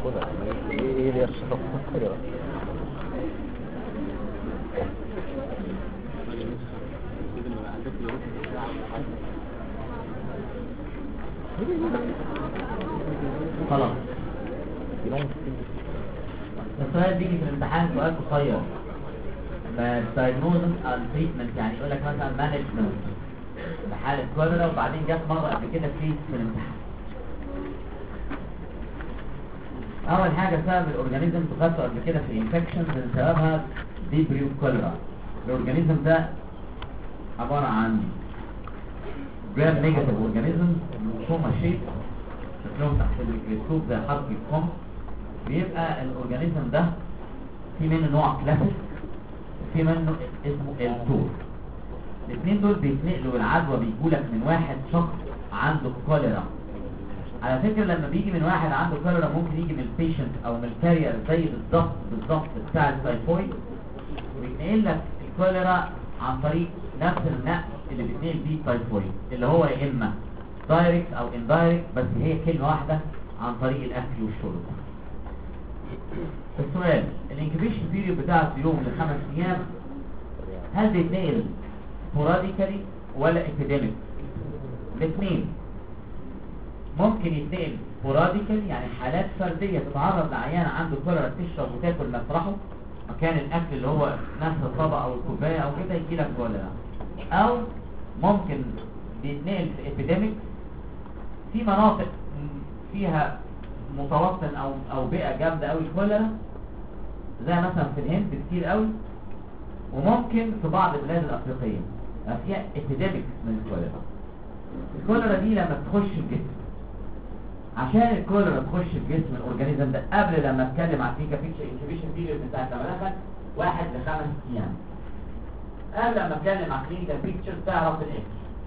خدها ايه اللي يرشحه كده. خلاص. السؤال بيجي في الامتحان سؤال قصير، diagnosis and treatment، يعني يقول لك مثلا management بحالة كوليرا، وبعدين جت مرة قبل كده في الامتحان. أول حاجة سبب الأورجانيزم تخطئ قبل كده في انفكشن من سببها ديبريو كوليرا. الأورجانيزم ده عبارة عن جرام نيجاتيف أورجانيزم لوكوما شيب، شكلهم تحت الميكروسكوب زي حرف الكم. بيبقى الأورجانيزم ده في منه نوع كلاسيك وفي منه اسمه التور. الاثنين دول بيتنقلوا العدوى، بيجولك من واحد شخص عنده كوليرا. على فكرة لما بيجي من واحد عنده كوليرا ممكن يجي من البيشنت او من الكارير زي بالظبط بتاع التايفويد، ويتنقل لك الكوليرا عن طريق نفس النقل اللي بيتنقل بيه التايفويد، اللي هو يا اما دايركت او اندايركت، بس هي كلمة واحدة، عن طريق الاكل والشرب. السؤال، الانكبيشن بيريود بتاعته يوم ل5 ايام، هل بيتنقل سبوراديكالي ولا ابيديميك؟ الاثنين. ممكن يتنقل سبوراديكالي، يعني حالات فرديه تتعرض لعيان عنده كوليرا تشرب وتاكل مسرحه مكان الاكل اللي هو نفس الطبق او الكوبايه او كده يجي لك كوليرا. او ممكن بيتنقل في ابيديميك في مناطق فيها متوسط او بيئه جامده قوي الكوليرا، زي مثلا في الهند كتير قوي، وممكن في بعض البلاد الافريقيه فيها ابيديميك من الكوليرا. الكوليرا دي لما تخش الجسم، عشان الكوليرا تخش الجسم الاورجانيزم ده، قبل لما اتكلم عن فيكا فيكشن انكيبيشن بيريود بتاع لما 1 ل5 ايام، قبل لما اتكلم عن كلينيكال بيكتشر تعرف الايه.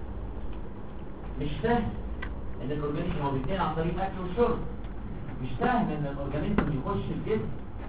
مش سهل ان الاورجانيزم هو بيتنقل عن طريق الاكل والشرب، مش سهل ان الاورجانيزم يخش الجسم،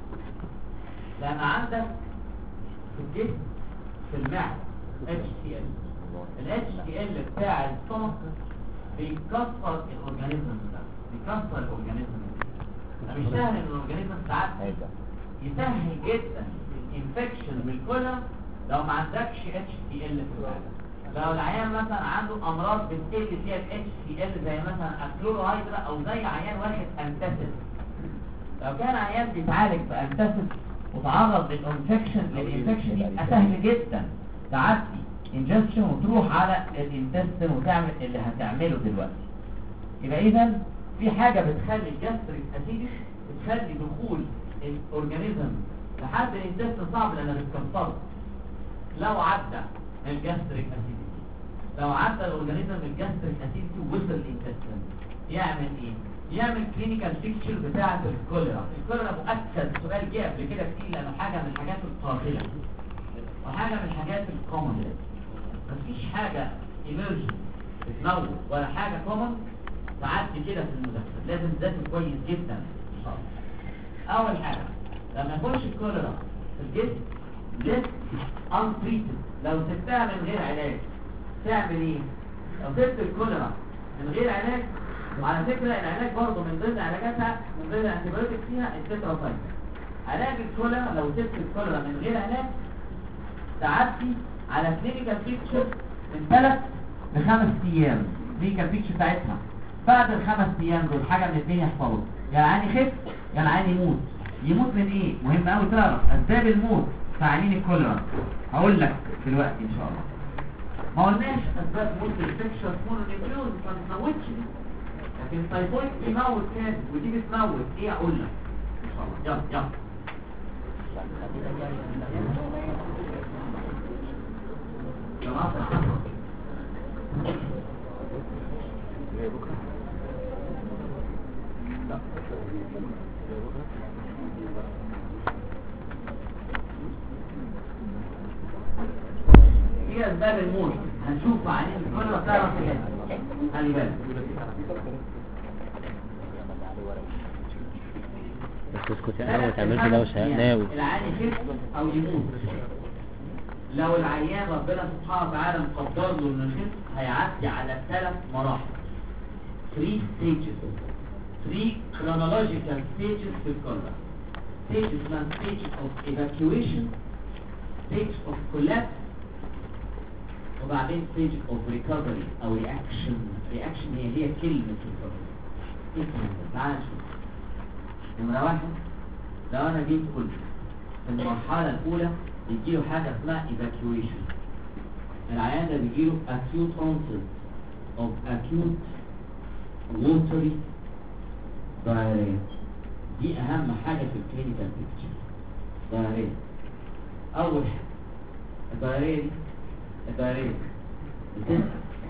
لان عندك في الجسم في المعده HCl. ال HCl بتاع السtomach بيكسر الاورجانيزم ده، بيكسر الاورجانيزم ده. مش سهل ان الاورجانيزم ساعات يسهل جدا الانفكشن بالكوليرا لو ما عندكش HCl في المعده. لو العيان مثلا عنده امراض بتقل فيها ال HCl زي مثلا الكلورايدرا، او زي عيان واخد انتاسيد. لو كان عيان بيتعالج بانتاسيد وتعرض للانفكشن دي سهل جدا تعدي انجكشن وتروح على الانتستين وتعمل اللي هتعمله دلوقتي. يبقى اذا في حاجه بتخلي الجاستريك اسيديك، بتخلي دخول الاورجانيزم لحد الانتستين صعب لانها بتكسره. لو عدى الجاستريك اسيديك، لو عدى الاورجانيزم الجاستريك اسيديك ووصل الانتستين، يعمل ايه؟ يعمل كلينيكال بيكتشر بتاعه الكوليرا. الكوليرا مؤكد سؤال جه قبل كده كتير، لانه حاجه من الحاجات القاتله وحاجه من الحاجات الكومن. مفيش حاجه ايمرجنت بتموت ولا حاجه كومن تعدي كده في المذاكره، لازم تذاكر كويس جدا ان شاء الله. اول حاجه لما يخش الكوليرا في الجسم لسه انتريتد، لو سبتها من غير علاج تعمل ايه؟ لو سبت الكوليرا من غير علاج، وعلى فكرة العلاج برضه من ضمن علاجاتها، من ضمن الانتيبيوتيك فيها التتراسايكلين. علاج الكوليرا لو سبت الكوليرا من غير علاج تعدي على كلينيكال بيكتشر من 3 ل5 ايام. كلينيكال بيكتشر بتاعتها بعد ال5 ايام دول حاجه من الاثنين يحصلوا، يا العيان يخف يا العيان يموت. يموت من ايه؟ مهم قوي تعرف اسباب الموت في عيانين الكوليرا، هقول لك دلوقتي ان شاء الله. ما قلناش اسباب موت الانفكشن مون الاميون ما بتموتش، لكن التايفويد بيموت كان ودي بتموت. ايه اقول لك ان شاء الله؟ يلا ايه اسباب الموت؟ هنشوف عينين الكوليرا تعرف ايه. خلي بالك بس اسكت يا عم ما تعملش دوشه ناوي. العيان يخف او يموت. لو العيان ربنا سبحانه وتعالى مقدر له انه يخف، هيعدي على 3 مراحل 3 stages. 3 chronological stages في الكوليرا. stage اسمها stage of evacuation, stage of collapse، وبعدين stage of recovery او reaction. reaction هي كلمة recovery. تعال نشوف. نمرة واحد، لو انا جيت قلت في المرحلة الأولى بيجيله حاجة اسمها evacuation. العيان ده بيجيله acute onset of acute watery diarrhea. دي أهم حاجة في الكلينيكال بيكتشر. diarrhea أول حاجة. الدايريا بتبقى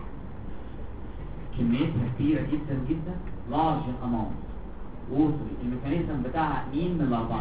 كميتها كبيرة جدا جدا، large amount watery. الميكانيزم بتاعها مين من الأربعة؟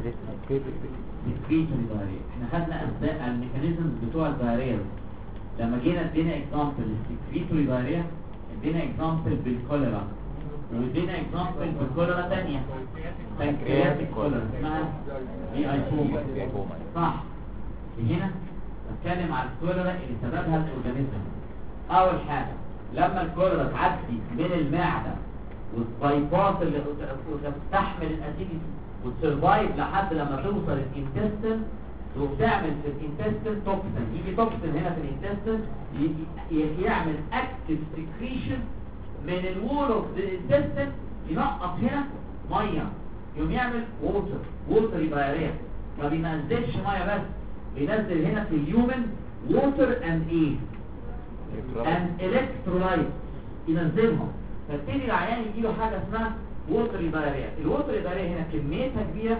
secretory diarrhea. احنا خدنا الميكانيزم بتوع الدايريا لما جينا ادينا اكزامبل للسكريتوري diarrhea، ادينا اكزامبل بالكوليرا، وادينا اكزامبل بالكوليرا تانية بانكرياتيك كوليرا اسمها ليمفوما. صح. هنا بتكلم على الكوليرا اللي سببها الاورجانيزم. اول حاجه لما الكوليرا تعدي من المعده والبايباس اللي تستحمل الاسيديتي وتسرفايف لحد لما توصل الانتستين، وبتعمل في الانتستين توكسين. يجي توكسين هنا في الانتستين يعمل اكتف سكريشن من الوول اوف الانتستين، ينقط هنا ميه، يقوم يعمل ووتر دايريا. ما بينزلش ميه بس، بينزل هنا في اليومن ووتر اند ايه اند الكترولايت، ينزلهم. فبتدي العيان يجيله حاجه اسمها ووتر دايريا. الووتر دايريا هنا كميتها كبيره،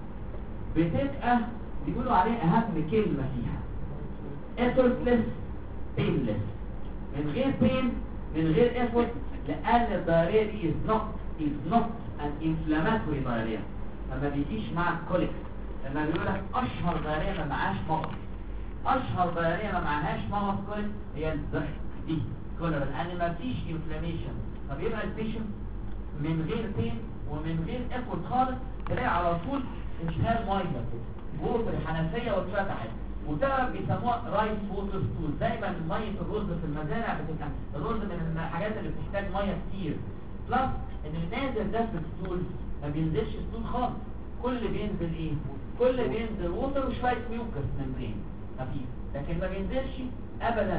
بتبقى بيقولوا عليه اهم كلمه فيها effortless painless. من غير pain، من غير effort، لان الدايريا دي is not an inflammatory diarrhea. فما بيجيش مع الكوليك. لما بيقول لك اشهر دايريا ما معهاش مغص، اشهر دايريا ما معهاش مغص كوليك هي دي كوليرا، لان ما فيش انفلاميشن. فبيبقى البيشنت من غير بين ومن غير افورت خالص، تلاقي على طول انشغال ميه كده، ووتر حنفيه واتفتحت، وتعرف بيسموها رايس ووتر ستول. دايما ميه الرز في المزارع بتبقى الرز من الحاجات اللي بتحتاج ميه كتير، بلس ان النازل ده في الستول ما بينزلش ستول خالص، كل بينزل ايه؟ كل بينزل ووتر وشويه ميوكس ممبرين خفيف، لكن ما بينزلش ابدا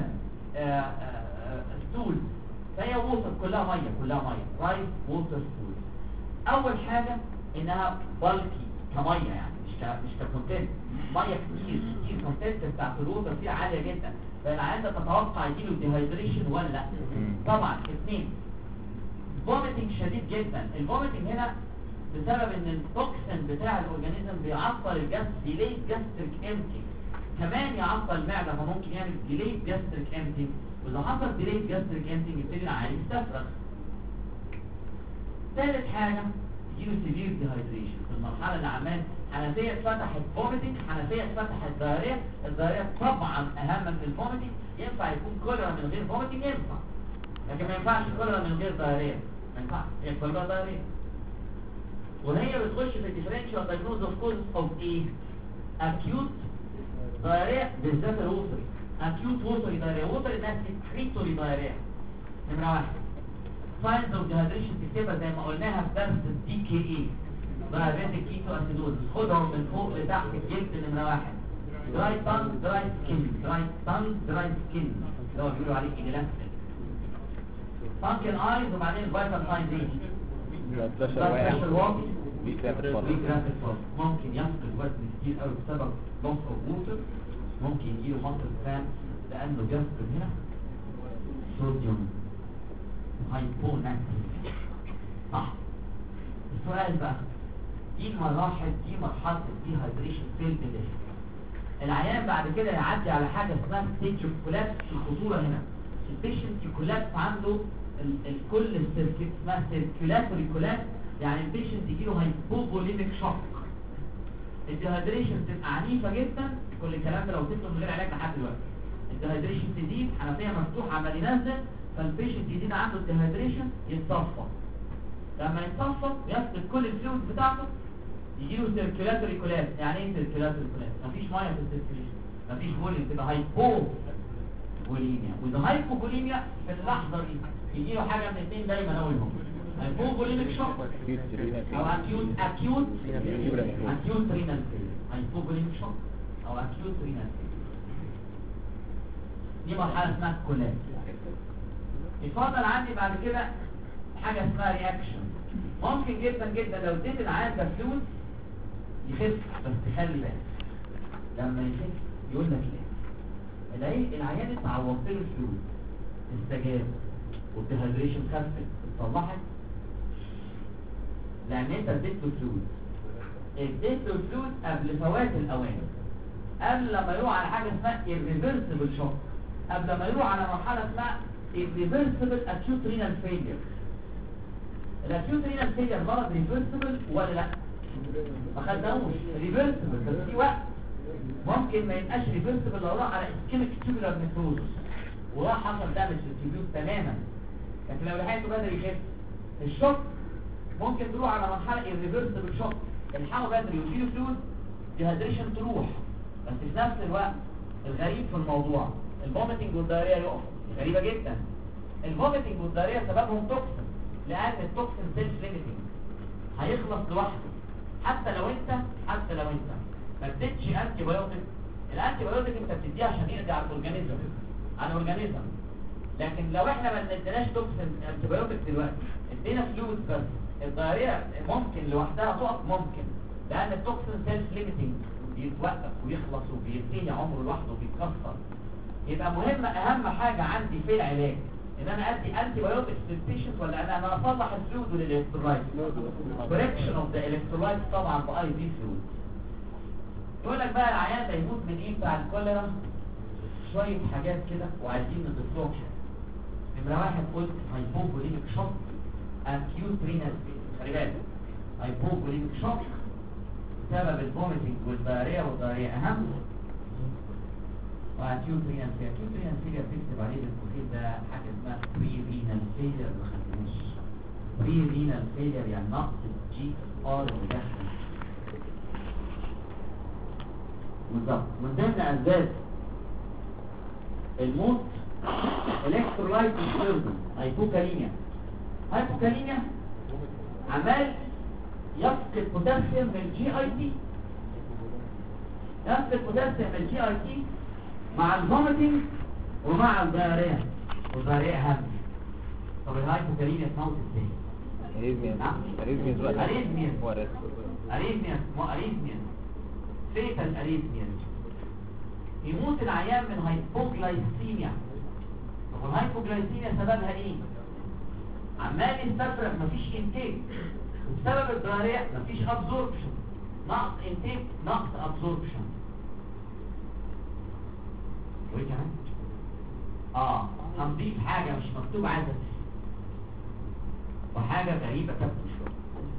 ستول. فهي ووتر كلها ميه رايس ووتر ستول. اول حاجه انها بالكي كميه، يعني مش ككونتنت، ميه كتير كونتنت بتاعت الووتر فيها عاليه جدا. فالعيان ده تتوقع يجيله ديهايدريشن ولا لا؟ طبعا. اثنين، فوميتنج شديد جدا. الفوميتنج هنا بسبب ان التوكسين بتاع الاورجانيزم بيعطل الجاس، ديليد جاستريك امتي، كمان يعطل المعده، فممكن يعمل ديليد جاستريك امتي. واذا حصل ديليد جاستريك امتي يبتدي العيان يستفرغ. ثالث حاجه يجيله سيفير ديهايدريشن في المرحله اللي عمال حنفيه اتفتحت فوميتنج، حنفيه اتفتحت دايريا. الدايريا طبعا اهم من الفوميتنج. ينفع يكون كوليرا من غير فوميتنج؟ ينفع، لكن ما ينفعش كوليرا من غير دايريا، ما ينفعش. هي كوليرا دايريا، وهي بتخش في الديفرنشال دايجنوز اوف كوز اوف ايه؟ اكيوت دايريا، بالذات الوتري. اكيوت ووتري دايريا، ووتري ده سكريتوري دايريا. نمره واحد ساينز اوف ديهايدريشن تكتبها زي ما قلناها في درس الدي كي اي، دايابيتيك كيتو اسيدوز. خدهم من فوق لتحت الجلد. نمره واحد دراي تانج دراي سكين، دراي تانج دراي سكين اللي هو بيقولوا عليه انيلاستيك. فانكن ايز، وبعدين الفيتال ساينز ايه؟ بريشر واطي، ويك رابيد فولت. ممكن يفقد وزن كتير قوي بسبب لوس اوف ووتر. ممكن يجيله ماسل كرامب لانه بيفقد هنا صوديوم هايبوناتريميا. صح. السؤال بقى، دي المراحل، دي مرحله الديهايدريشن في البدايه. العيان بعد كده يعدي على حاجه اسمها ستيج اوف كولابس. الخطوره هنا البيشنت كولابس عنده الكل السيركت اسمها سيركيولاتوري كولابس، يعني البيشنت يجيله هايبوفوليميك شوك. الديهايدريشن تبقى عنيفه جدا. كل الكلام ده لو سبته من غير علاج لحد دلوقتي، الديهايدريشن تزيد، حنفيه مفتوحه عمال ينزل، فالبيشنت يزيد عنده الديهايدريشن، يتصفى. لما يتصفى يفقد كل الفلويد بتاعته، يجيله سيركيولاتوري كولابس. يعني ايه سيركيولاتوري كولابس؟ مفيش ميه في السيركيوليشن، مفيش فوليوم، تبقى هايبوفوليميا. واذا هايبوفوليميا في اللحظه دي يجيله حاجه من الاثنين دايما اول هم، هايبوفوليميك شوك او اكيوت رينال فيلير. هايبوفوليميك شوك او اكيوت رينال فيلير دي مرحله اسمها كولابس. يفضل عندي بعد كده حاجه اسمها رياكشن. ممكن جدا جدا لو اديت العيان ده فلوس يخف، بس خلي بالك لما يخف يقول لك ايه، العيان انت عوضت له الفلوس استجاب والديهايدريشن خفت اتصلحت، لان انت اديت له فلوس قبل فوات الاوان، قبل لما يروح على حاجه اسمها irreversible shock، قبل ما يروح على مرحله اسمها irreversible acute renal failure. الاكيوت رينال فيلير مرض ريفرسبل ولا لا؟ ما خدناهوش ريفرسبل، بس في وقت ممكن ما يبقاش ريفرسبل لو راح على اسكيميك تيوبولار نيكروزس وراح حصل دامج للتيوبيول تماما، لكن لو لحقته بدري يخف. الشوك ممكن تروح على مرحله irreversible شوك، الحقه بدري وتجيله فلوس ديهايدريشن تروح، بس في نفس الوقت الغريب في الموضوع الفوميتنج والدايريا يقف. غريبه جدا، الفوميتنج والدايريا سببهم توكسين، لان التوكسين سيلف ليميتنج هيخلص لوحده. حتى لو انت ما اديتش انتي بايوتيك، الانتي بايوتيك انت بتديها عشان يقضي على الاورجانيزم، لكن لو احنا ما اديناش توكسين انتي بايوتيك دلوقتي، ادينا فلويد بس، الدايريا ممكن لوحدها تقف، ممكن، لان التوكسين سيلف ليميتنج بيتوقف ويخلص وبينتهي عمره لوحده وبيتكسر. يبقى اهم حاجه عندي في العلاج ان انا ادي انتي بايوتكس للبيشنت، ولا انا اصلح الفلويد والالكترولايت، كوركشن اوف ذا الكترولايت طبعا باي في فلويد. يقول لك بقى العيان ده يموت من ايه بتاع الكوليرا؟ شويه حاجات كده وعايزين نضيف لهم حاجه. نمره واحد قلت هايبوفوليميك شوك اكيوت رينال فيلير. خلي بالك هايبوفوليميك شوك بسبب الفوميتنج والدايريا اهم، واكيوت رينال فيلير. اكيوت رينال فيلير تكتب عليه بالكوكيت ده حاجه اسمها بري رينال فيلير، ما خدناش بري رينال فيلير يعني نقص الجي ار اللي داخل بالظبط. من ضمن اسباب الموت الكترولايت ديستربنس، هايبوكاليميا عمال يفقد بوتاسيوم من الجي اي تي، مع الفوميتنج ومع الدايريا، والدايريا اهم. طب الهايبوكاليميا تموت ازاي؟ اريزميا فيتال اريزميا. يموت العيان من هايبوغلايسيميا. طب الهايبوغلايسيميا سببها ايه؟ عمال يستفرغ مفيش انتاج، وبسبب الدايريا مفيش ابزوربشن، نقص انتاج نقص ابزوربشن. وايه كمان؟ هنضيف حاجه مش مكتوب عندك وحاجه غريبه تبدو شويه.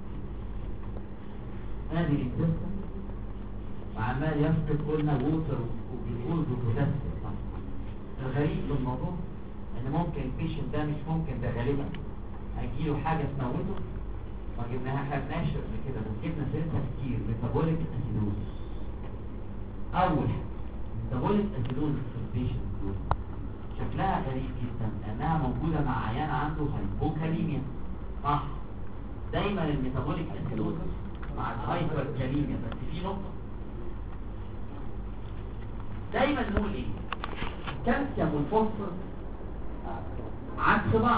ادي الانتستين وعمال يفقد قلنا ووتر وجلوكوز وبوتاسيوم. الغريب في الموضوع ان ممكن البيشنت ده، مش ممكن ده غالبا هيجيله حاجه تموته. ما خدناش قبل كده بس جبنا سيرتها كتير، ميتابوليك اسيدوزس. اول ميتابوليك اسيدوزس في البيشنت دول شكلها غريب جدا لانها موجوده مع عيان عنده هايبوكاليميا. صح، دايما الميتابوليك اسيدوزس مع الهايبركاليميا، بس في نقطه دايما نقول ايه؟ الكالسيوم والفوسفور عكس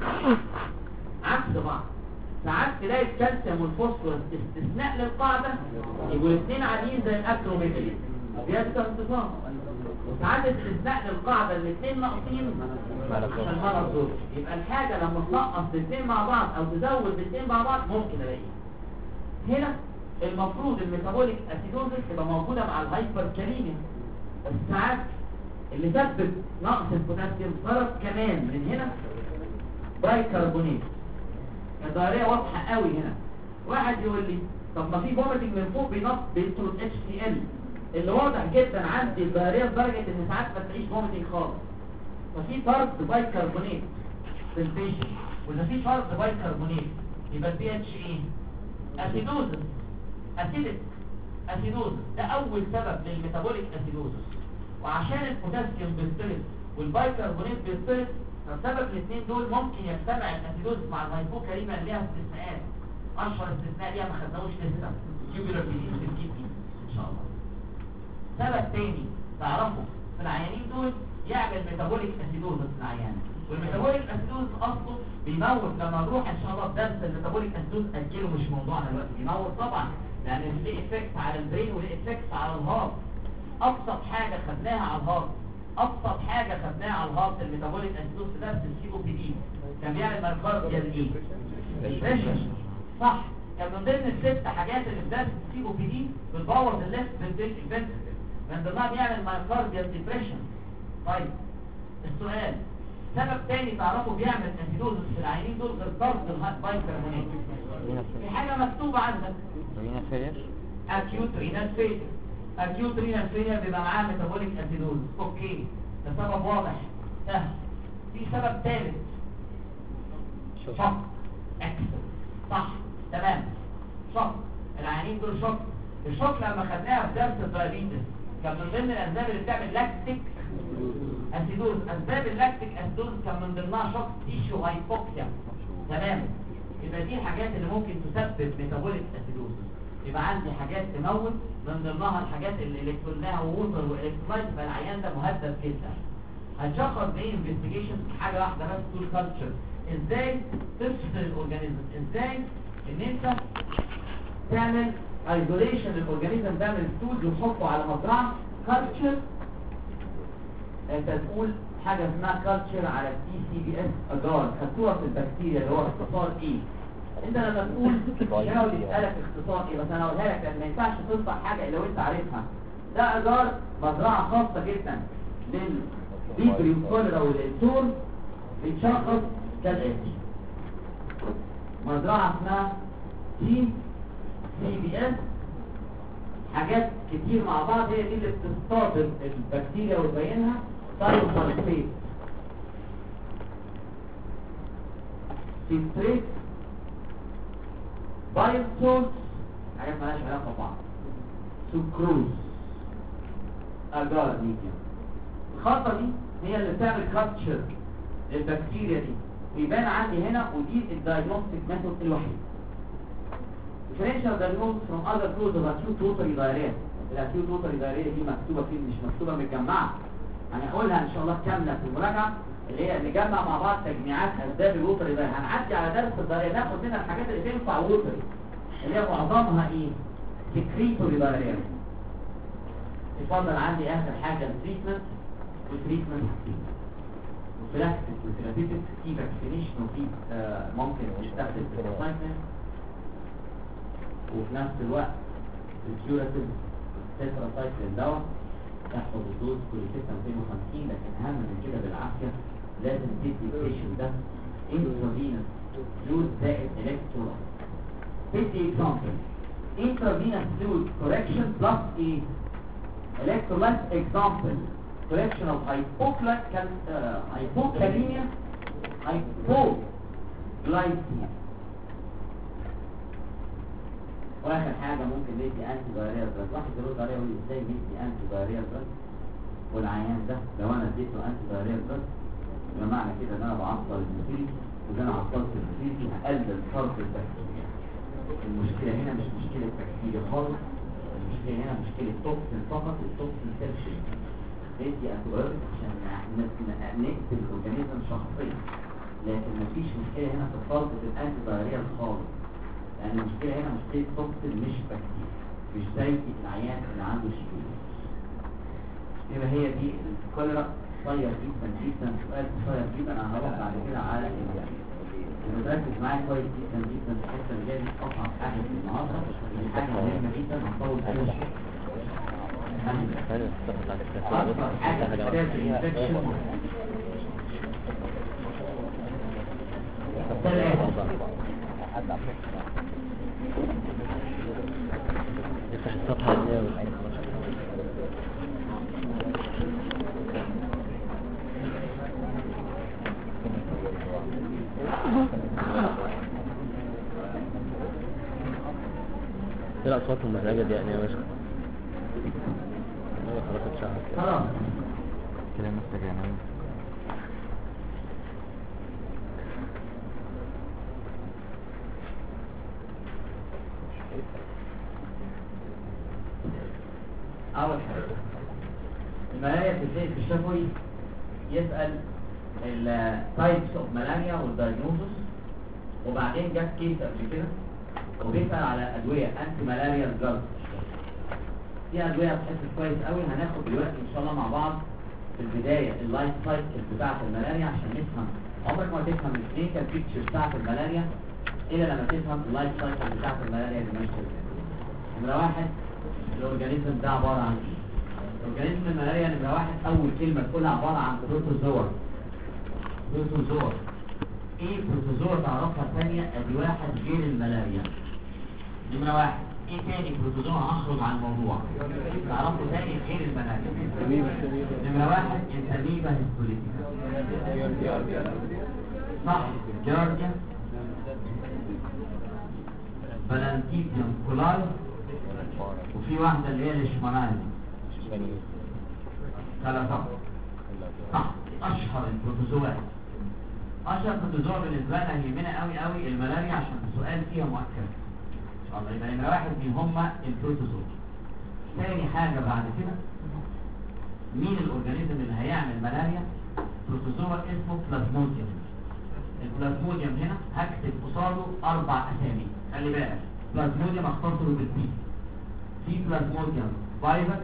بعض. ساعات تلاقي الكالسيوم والفوسفور استثناء للقاعده يبقوا الاثنين عاديين زي الاكروميجالي زياده انتظام، وساعات استثناء للقاعده الاثنين ناقصين عشان مرض دول. يبقى الحاجه لما تنقص الاثنين مع بعض او تزود الاثنين مع بعض ممكن الاقيها. هنا المفروض الميتابوليك اسيدوزس تبقى موجوده مع الهايبركاليميا، بس ساعات اللي سبب نقص البوتاسيوم صارت كمان من هنا بايكربونات. الدايريه واضحه قوي هنا. واحد يقول لي طب ما في فوميتنج من فوق بيطرد HCl، اللي واضح جدا عندي الدايريه لدرجه ان ساعات ما تلاقيش فوميتنج خالص. ففي طرد بايكربونات في البيشنت، واذا في طرد بايكربونات يبقى البي اتش ايه؟ اسيدوزس، اسيدوزس. ده اول سبب للميتابوليك اسيدوزس. وعشان البوتاسيوم بيسترد والبايكربونات بيسترد فبسبب الاثنين دول ممكن يجتمع الاسيدوز مع الهايبوكاليميا اللي ليها استثناءات. اشهر استثناء ليها ما خدناهوش لسه تيوبولار ديزيز في الكدني ان شاء الله. سبب تاني تعرفه في العيانين دول يعمل ميتابوليك اسيدوز في العيان، والميتابوليك اسيدوز اصله بيموت. لما نروح ان شاء الله في درس الميتابوليك اسيدوز اجله مش موضوعنا دلوقتي. بيموت طبعا لان ليه افكت على البرين وليه افكت على الهارت. ابسط حاجه خدناها على الهارت، ابسط حاجه خدناها على الهارت الميتابوليك اسيدوز في درس السي او بي دي كان بيعمل مايوكارديال ايه؟ ديبريشن. صح، كان من ضمن الست حاجات اللي في درس السي او بي دي بتبوظ الليفت فنتريكل، من ضمنها بيعمل مايوكارديال ديبريشن. طيب السؤال، سبب تاني تعرفوا بيعمل اسيدوز في العينين دول غير طرد البايكربونات. في حاجه مكتوبه عندك رينا فيلير، اكيوت رينال فيلير. اكيوت رينال فيلير بيبقى معاه ميتابوليك اسيدوز. اوكي، ده سبب واضح سهل. في سبب ثالث، شوك اكسل. صح تمام، شوك. العيانين دول شوك. الشوك لما خدناها في درس الدايابيتس كان من ضمن الاسباب اللي بتعمل لاكتيك اسيدوز. اسباب اللاكتيك اسيدوز كان من ضمنها شوك تيشو هايبوكسيا. تمام، يبقى دي الحاجات اللي ممكن تسبب ميتابوليك اسيدوز. يبقى عندي حاجات تموت، من ضمنها الحاجات اللي قلناها ووتر والكترولايت. فالعيان ده مهدد جدا. هنشخص بايه انفستيجيشن؟ حاجه واحده بس، تول كالتشر. ازاي تفصل الاورجانيزم؟ ازاي ان انت تعمل ايزوليشن للاورجانيزم ده من الستولز وتحطه على مزرعه كالتشر. انت تقول حاجه اسمها كالتشر على التي سي بي اس اجار، خدتوها في البكتيريا اللي هو اختصار ايه. انت لما تقول يحاول يسالك اختصار ايه، بس انا اقولها لك لان ما ينفعش تنطق حاجه الا وانت عارفها. ده اجار مزرعه خاصه جدا للبيبري والكوليرا والانتور، بيتشخص كالاتي. مزرعه اسمها تي سي بي اس، حاجات كتير مع بعض هي دي اللي بتصطاد البكتيريا وتبينها. ثايروسالفيت، سيتريت، بايوسولت، حاجات مالهاش علاقه ببعض، سكروز، اجار ميديوم. الخطه دي هي اللي بتعمل كابتشر للبكتيريا دي، ويبان عندي هنا، ودي الدايجنوستيك ميثود الوحيد. differential diagnosis from other causes of acute watery diarrhea. الاكيوت watery diarrhea دي مكتوبه فين؟ مش مكتوبه متجمعه. هنقولها ان شاء الله كامله في المراجعه، اللي هي نجمع مع بعض تجميعات اسباب الوتري diarrhea. هنعدي على درس الدايريه ناخد منها الحاجات اللي تنفع ووتري، اللي هي معظمها ايه؟ سكريتوري diarrhea. اتفضل عندي اخر حاجه التريتمنت. والتريتمنت وفلاكتيك وثيرابيوتيك، في فاكسينيشن وفي ممكن يستخدم تيترايكلين، وفي نفس الوقت الكيوراتيف تيتراسايكلين دواء يحفظ الدوز كل 6 250. لكن اهم من كده بالعافيه لازم تدي البيشنت ده انترافينوس فلويد زائد الكترولايت. تدي اكزامبل انترافينوس فلويد كوركشن بلس ايه؟ الكترولايت. اكزامبل correction of hypokalemia, hypoglycemia. واخر حاجه ممكن ندي انتي فايرال دراج. واحد يرد عليا يقول لي ازاي ندي انتي فايرال دراج والعيان ده لو انا اديته انتي فايرال دراج يبقى معنى كده ان انا بعطل النتيجه، واذا انا عطلت النتيجه هقلل فرط البكتيريا. المشكله هنا مش مشكله بكتيريا خالص، المشكله هنا مشكله توكسين فقط، التوكسين سيرشن. ندي انتيبيوتيك عشان نقتل الاورجانيزم شخصيا، لكن مفيش مشكله هنا في فرط الانتي فايرال خالص، لأن المشكلة هنا مشكلة توكسين مش بكتيريا، مش زي العيان اللي عنده شيكوز. يبقى هي دي الكوليرا قصير جدا جدا، سؤال قصير جدا. أنا هروح بعد كده على نركز معايا كويس جدا جدا في الحتة اللي جاية. أصعب حاجة في النهارده حاجة مهمة جدا هنطول فيها شوية. أكثر حاجة بتحتاج الانفكشن يفتح الصفحة ازاي لا اصوات المزعجة دي يعني يا باشا خلاص اتشهر خلاص كده محتاج يعني اول حاجه الملاريا بتبتدي في الشفوي، يسال التايبس اوف ملاريا والدايجنوزس، وبعدين جاب كيس قبل كده وبيسال على ادويه انتي ملاريا دراجز. دي ادويه بتحس كويس قوي. هناخد دلوقتي ان شاء الله مع بعض في البدايه اللايف سايكل بتاعه الملاريا عشان نفهم. عمرك ما تفهم الكلينيكال بيكتشر بتاعه الملاريا الا لما تفهم اللايف سايكل بتاعه الملاريا اللي ماشيه ازاي. نمره واحد، الاورجانيزم ده عباره عن ايه؟ اورجانيزم الملاريا نمره واحد اول كلمه تقولها عباره عن بروتوزوا. بروتوزوا ايه؟ بروتوزوا تعرفها ثانيه ادي واحد غير الملاريا. نمره واحد ايه تاني بروتوزوا؟ هخرج عن الموضوع تعرفوا ثاني غير الملاريا. نمره واحد انتاميبا هيستوليتيكا، صح؟ جارجيا، فالانتيبيوم كولاي، وفي واحده اللي هي الاشمانايز. ثلاثة صح. اشهر البروتوزوات، اشهر بروتوزوا بالنسبه لنا يهمنا قوي قوي الملاريا عشان السؤال فيها مؤكد ان شاء الله. يبقى نمره واحد مين هم البروتوزوا. ثاني حاجه بعد كده مين الاورجانيزم اللي هيعمل ملاريا؟ بروتوزوا اسمه بلازموديوم. البلازموديوم هنا هكتب قصاده 4 اسامي، خلي بالك. بلازموديوم اختصره بالبي. في بلازموديوم فايفكس،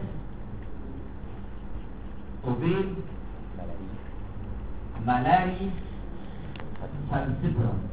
اوبيل، ملاري، فالسيبرم.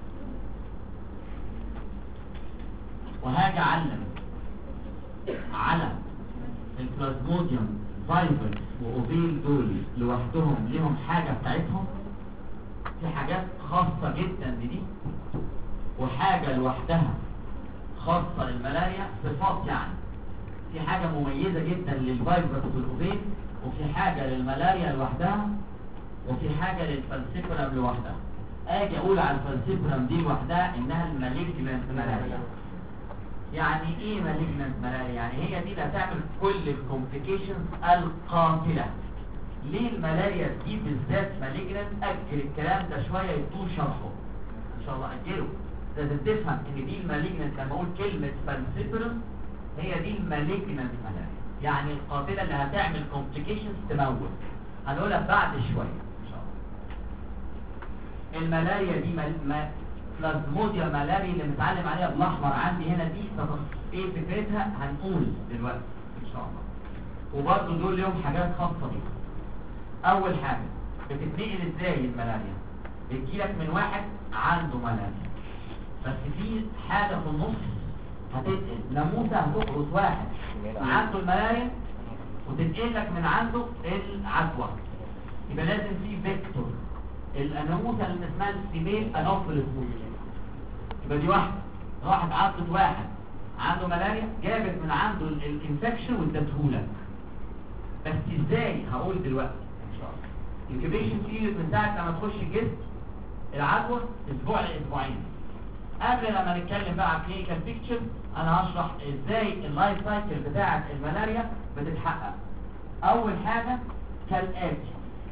وهاجي اعلم على البلازموديوم فايفكس واوبيل دول لوحدهم ليهم حاجه بتاعتهم، في حاجات خاصه جدا بدي وحاجه لوحدها خاصه للملاريا، صفات يعني. في حاجه مميزه جدا للفايفكس والاوبيل، وفي حاجه للملاريا لوحدها، وفي حاجه للفالسيبرم لوحدها. اجي اقول على الفالسيبرم دي لوحدها انها المالجنت ملاريا. يعني ايه مالجنت ملاريا؟ يعني هي دي اللي هتعمل كل الكومبليكيشنز القاتله. ليه الملاريا دي بالذات مالجنت؟ اجل الكلام ده شويه يطول شرحه ان شاء الله، اجله. لازم تفهم ان دي المالجنت. لما اقول كلمه فالسيبرم هي دي المالجنت ملاريا، يعني القاتله اللي هتعمل كومبليكيشنز تموت. هنقولها بعد شويه ان شاء الله. الملاريا دي بلازموديا ملاريا اللي متعلم عليها بالاحمر عندي هنا دي ايه فكرتها هنقول دلوقتي ان شاء الله. وبرضه دول لهم حاجات خاصه بيهم. اول حاجه بتتنقل ازاي الملاريا؟ بتجيلك من واحد عنده ملاريا، بس في حاجه في النص هتنقل. ناموسه هتقرص واحد عنده الملاريا وتنقل لك من عنده العدوى، يبقى لازم في فيكتور. الناموسه اللي اسمها السيميل انوفيلس، يبقى دي واحد عضت واحد عنده ملاريا، جابت من عنده الانفكشن وادتهولك. بس ازاي؟ هقول دلوقتي ان شاء الله. الانكيبيشن بيريود من ساعه لما تخش الجسم العدوى اسبوع لاسبوعين. قبل لما نتكلم بقى على كلينيكال بيكتشر انا هشرح ازاي اللايف سايكل بتاعه الملاريا بتتحقق. اول حاجه كالاتي،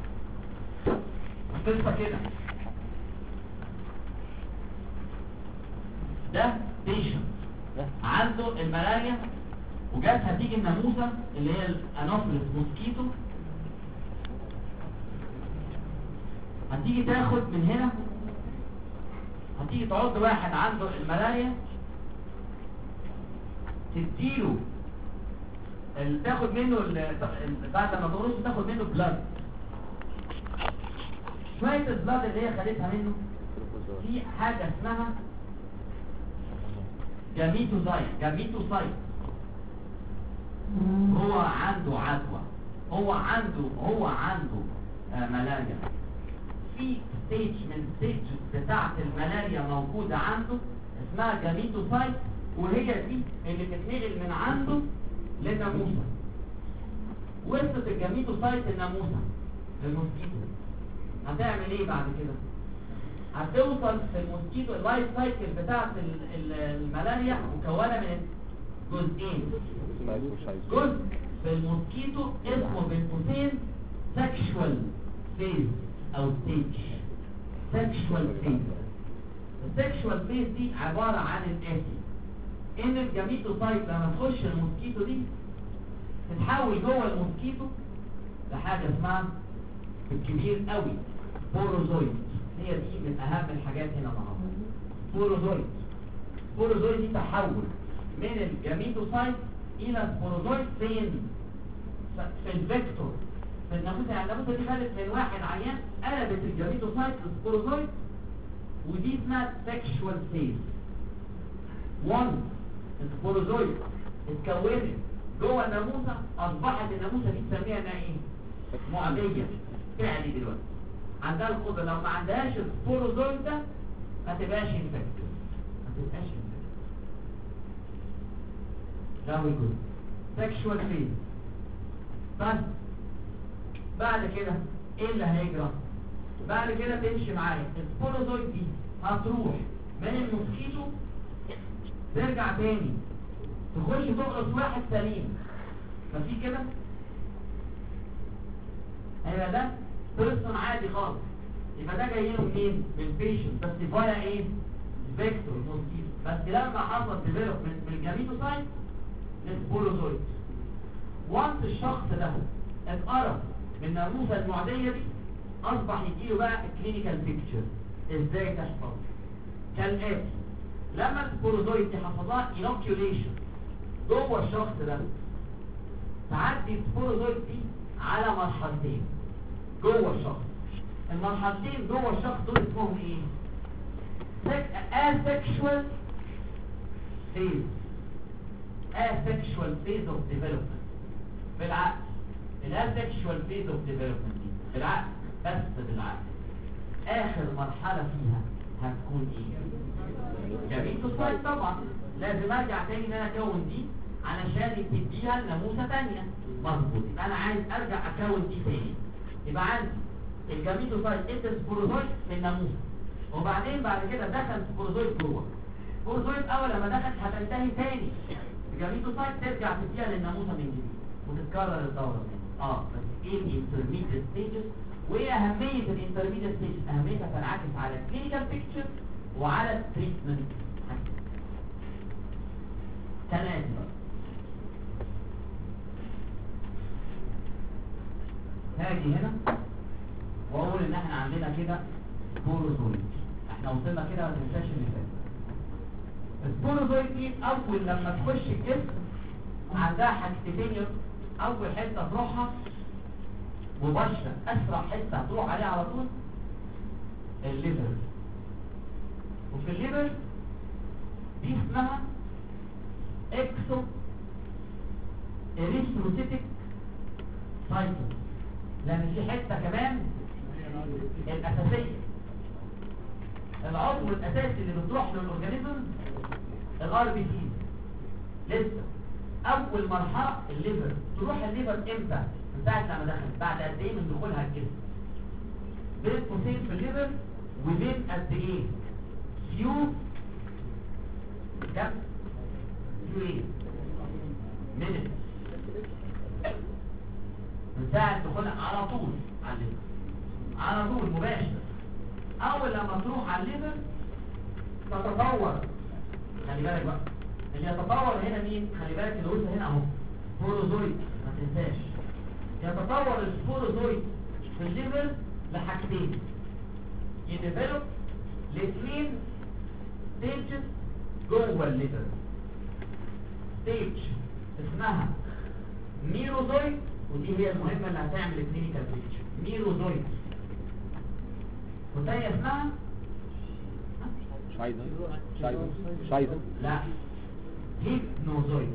قصه كده. ده بيشنت عنده الملاريا وجات هتيجي الناموسه اللي هي الانوفيلس موسكيتو، هتيجي تاخد من هنا، هتيجي تعض واحد عنده الملاريا، تديله تاخد منه بعد ما تقرصه تاخد منه بلاد. شويه البلاد اللي هي خدتها منه في حاجه اسمها جاميتوسايت. هو عنده عدوى، هو عنده ملاريا. في ستيج من ستيج بتاعت الملاريا موجودة عنده اسمها جاميتوسايت، وهي دي اللي بتتنقل من عنده للناموسة. وصلت الجاميتوسايت الناموسة للموسكيتو، هتعمل ايه بعد كده؟ هتوصل في الموسكيتو اللايف سايكل بتاعت الملاريا مكونة من جزئين. جزء في الموسكيتو اسمه بين قوسين سكشوال فيز او ستيج. سكشوال فيز. السكشوال فيز دي عبارة عن الاتي، ان الجاميتوسايت لما تخش الموسكيتو دي تتحول جوه الموسكيتو لحاجه اسمها الكبير قوي بوروزويد. هي دي من اهم الحاجات هنا النهارده. بوروزويد. بوروزويد دي تحول من الجاميتوسايت الى سبوروزويد فين؟ في الفيكتور، في الناموسه. يعني الناموسه دي خدت من واحد عيان قلبت الجاميتوسايت لسبوروزويد، ودي اسمها سيكشوال فيز. 1 السبوروزويد اتكونت جوه الناموسه، اصبحت الناموسه دي تسميها انها ايه؟ معديه فعلي دلوقتي. عندها القدره لو ما عندهاش السبوروزويد ده ما تبقاش انفكتيف، ما تبقاش انفكتيف. ده هو الجزء سيكشوال فيز. بس بعد كده ايه اللي هيجرى؟ بعد كده تمشي معايا السبوروزويد دي هتروح من الموسكيتو ترجع تاني تخش تقرص واحد سليم، ففي كده هيبقى ده بيرسون عادي خالص، يبقى ده جاي له منين؟ من البيشنت، بس فايا ايه؟ فيكتور موسكيتو. بس لما حصل ديفلوبمنت من الجاميتوسايت للسبوروزويد، وانس الشخص ده اتقرص من الناموسه المعديه دي، اصبح يجيله بقى الكلينيكال بيكتشر. ازاي تحصل؟ كالاتي: لما السبوروزويد دي حصل لها انوكيوليشن جوه الشخص ده، تعدي السبوروزويد دي على مرحلتين جوه الشخص. المرحلتين جوه الشخص دول اسمهم ايه؟ asexual phase. asexual phase of development. بالعقل الاسexual phase of development دي بالعقل، بس بالعقل اخر مرحلة فيها هتكون ايه؟ جاميتوسايت. طبعا لازم ارجع تاني ان انا اكون دي علشان تديها لناموسة تانية. مظبوط، انا عايز ارجع اكون دي تاني. يبقى عندي الجاميتوسايت ادى سبوروزويد في الناموسة، وبعدين بعد كده دخل سبوروزويد جوه. سبوروزويد اول لما دخلت هتنتهي تاني الجاميتوسايت ترجع تديها للناموسة من جديد وتتكرر الدورة تاني. بس ايه الانترميديت ستيجز؟ وايه اهمية الانترميديت ستيجز؟ اهميتها تنعكس على الكلينيكال بيكتشر وعلى التريتمنت. ثلاثة هاجي هنا واقول ان احنا عندنا كده سبوروزويد. احنا وصلنا كده، ما تنساش اللي فات. السبوروزويد دي اول لما تخش الجسم عندها حاجتين. اول حته تروحها مباشره، اسرع حته هتروح عليها على طول الليفر. وفي الليفر دي اسمها اكسو اريثروسيتيك سايتو، لان في حته كمان الاساسيه. العضو الاساسي اللي بتروح للاورجانيزم الار بي سي. لسه اول مرحله الليفر. تروح الليفر امتى؟ من ساعه لما دخلت. بعد قد ايه من دخولها الجسم؟ بين قوسين في الليفر وبين قد ايه؟ فيو كام؟ فيو ايه؟ مينت. من ساعه دخولها على طول على الليفر، على طول مباشر. اول لما تروح على الليفر تتطور. خلي بالك بقى اللي يتطور هنا مين؟ خلي بالك اللي قلت هنا اهو سبوروزويد، ما تنساش. يتطور السبوروزويد في الليفر لحاجتين، يديفلوب لاثنين ستيجز جوه الليفر. ستيج اسمها ميروزويد، ودي هي المهمه اللي هتعمل الكلينيكال بيكتشر. ميروزويد. والثانيه اسمها شايزن. لا، هيبنوزويد.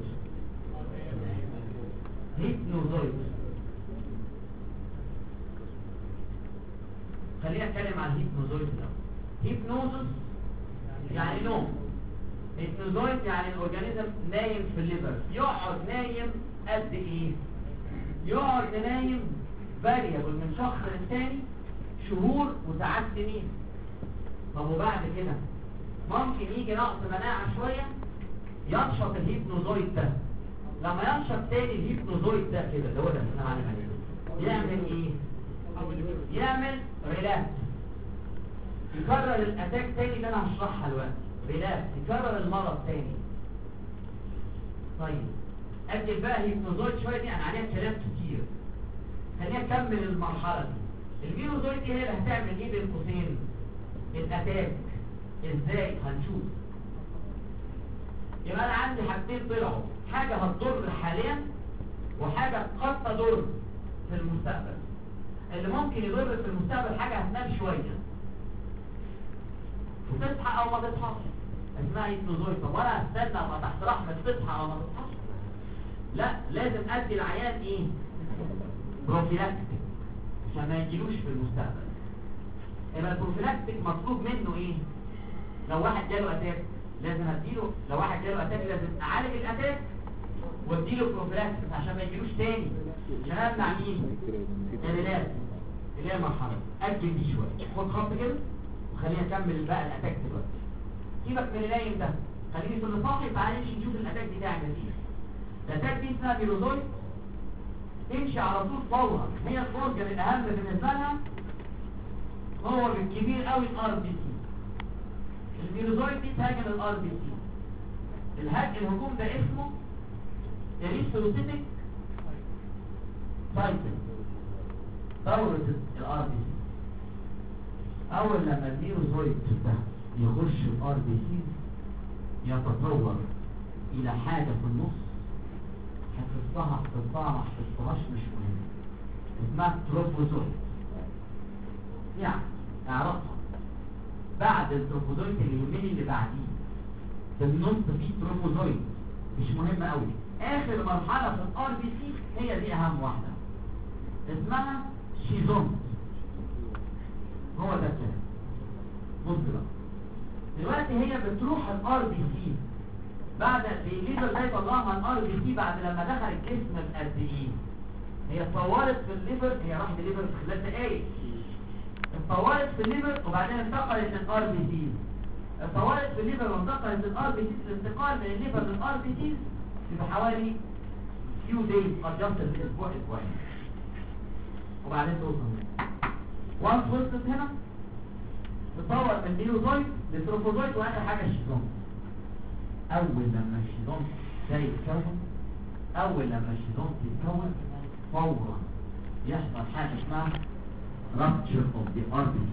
هيبنوزويد. خلينا نتكلم عن الهيبنوزويد الاول. هيبنوزوس يعني نوم، هيبنوزويد يعني الاورجانيزم نايم في الليفر. يقعد نايم قد ايه؟ يقعد نايم فاريبل من شخص للتاني، شهور وساعات سنين. طب وبعد كده ممكن يجي نقص مناعة شوية ينشط الهيبنوزويد ده. لما ينشط تاني الهيبنوزويد ده كده اللي هو ده احنا معلم عليه، يعمل ايه؟ يعمل ريلابس، يكرر الاتاك تاني اللي انا هشرحها دلوقتي. ريلابس، يكرر المرض تاني. طيب اجل بقى هيبنوزويد شويه دي انا عليها كلام كتير. خلينا نكمل المرحله دي. المينوزويد دي هي اللي هتعمل ايه بين قوسين؟ الاتاك. ازاي؟ هنشوف. يبقى انا عندي حاجتين طلعوا، حاجه هتضر حاليا وحاجه قد تضر في المستقبل. اللي ممكن يضر في المستقبل حاجه هتنام شويه وتصحى او ما تصحاش، اسمها هيبنوزويد. طب وانا استنى ما تحت رحمه تصحى او ما تصحاش؟ لا، لازم ادي العيان ايه؟ بروفيلاكتيك عشان ما يجيلوش في المستقبل. يبقى البروفيلاكتيك مطلوب منه ايه؟ لو واحد جاله اتاك لازم اديله، لو واحد جاله اتاك لازم اعالج الاتاك واديله بروفيلاكتيك عشان ما يجيلوش تاني، عشان امنع مين؟ العلاج اللي هي المرحله. اجل دي شويه، خد خط كده وخلينا نكمل بقى الاتاك دلوقتي. سيبك من النايم ده، خليني في اللي صاحي. تعالى نمشي نشوف الاتاك دي تعمل ايه. الاتاك دي اسمها مينوزويد، تمشي على طول فورا. هي الفورجن الاهم بالنسبه لها هو الكبير قوي الار بي سي. المينوزويد دي تهاجم الار بي سي. الهجوم ده اسمه اريثروسيتك سايكل، دورة الار بي سي. اول لما المينوزويد ده يخش الار بي سي يتطور الى حاجة في النص، حفظتها ما حفظتهاش مش مهم، اسمها تروفوزويد. يعني اعرفها بعد التروفوزويد اليومين اللي بعديه في النص فيه تروفوزويد مش مهم قوي. اخر مرحلة في الار بي سي هي دي اهم واحدة، اسمها شيزون. هو ده الكلام. بص بقى دلوقتي هي بتروح الار بي سي بعد الليفر ده يطلعها الار بي سي بعد لما دخل الجسم بقد ايه؟ هي اتطورت في الليفر، هي راحت الليفر في خلال دقايق. اتطورت في الليفر وبعدين انتقلت للار بي سي. اتطورت في الليفر وانتقلت للار بي سي. الانتقال من الليفر للار بي سي في حوالي few days، قد يصل لاسبوع اسبوعين. وبعدين توصل وانس وصلت هنا تطور من مينوزويد لتروفوزويد واخر حاجه الشيزون. اول لما الشيزون ده يتكون، تتكون فورا يحصل حاجه اسمها rupture of the RBC.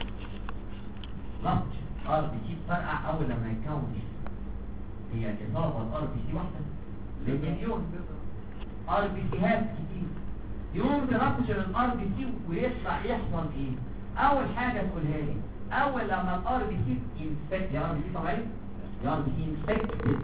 rupture RBC تفرقع اول لما يتكون. هي الاصابه الRBC واحده لمليون RBCات كتير. يوم ترابشر الRBC ويطلع يحصل ايه؟ اول حاجه تقولها لي، اول لما الRBC ينفكت، يا RBC طبيعي، يا RBC ينفكت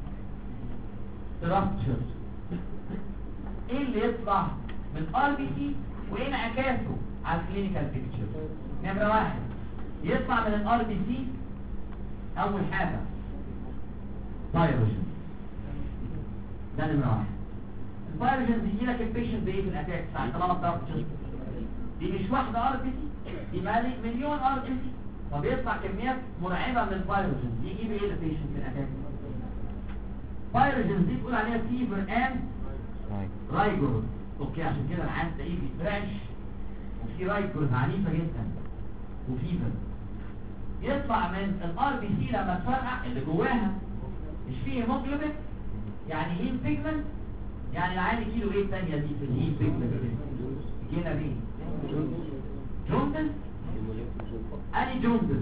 ترابشر، ايه اللي يطلع من RBC وايه انعكاسه على الكلينيكال بيكتشر؟ نمره واحد يطلع من الRBC اول حاجه بايروجين. ده نمره واحد. البايروجين بيجي لك البيشنت بايه في الاتاك ساعه طالما بتاخد دي مش واحده RBC، دي مليون RBC، فبيطلع كميات مرعبه من البايروجين. يجيب ايه البيشنت في الاتاك؟ بايروجين دي تقول عليها فيفر اند رايجورز. اوكي، عشان كده العيان تلاقيه بيترعش وفي رايجورز عنيفه جدا وفيفر. يطلع من الار بي سي لما تفرقع اللي جواها مش فيه هيموجلوبين، يعني هيم بيجمنت، يعني العيان يجيله ايه الثانيه دي في الهيم بيجمنت؟ يجينا بيه جوندس. اني جوندس؟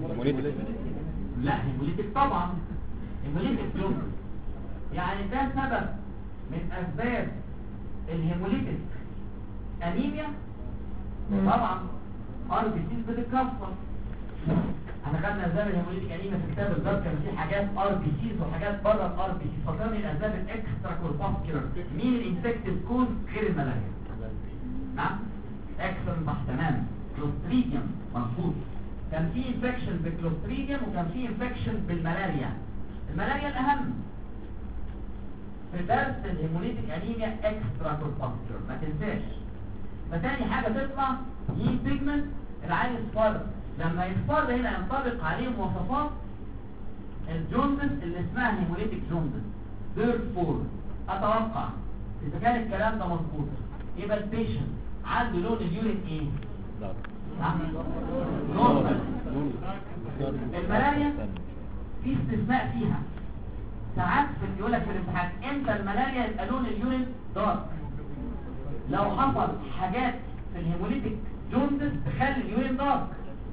لا هيموليتك طبعا، هيموليتك جوندس. يعني ده سبب من اسباب الهيموليتك انيميا طبعا. ار بي سي بتتكسر. احنا خدنا اسباب الهيموليتك انيميا في كتاب الضرب، كان في حاجات ار بي سي وحاجات بره الار بي سي. فكرني الاسباب الاكسترا كورباسكولار. مين الانفكتيف كوز غير الملاريا؟ نعم اكثر صح تمام. كلوستريديوم مظبوط، كان في انفكشن بالكلوستريديوم وكان في انفكشن بالملاريا. الملاريا الاهم في درس الهيموليتك انيميا اكسترا كورباسكولار ما تنساش. فتاني حاجه تطلع هيم بيجمنت. العين يصفر، لما يصفر هنا ينطبق عليه مواصفات الجوندس اللي اسمها هيموليتك جوندس. therefore اتوقع اذا كان الكلام ده مظبوط يبقى البيشنت عنده لون اليورين ايه؟ نورمال. الملاريا في استثناء فيها، ساعات يقول لك في الامتحان امتى الملاريا يبقى لون اليورين دارك؟ لو حصل حاجات في الهيموليتيك جوندس تخلي اليورين دارك.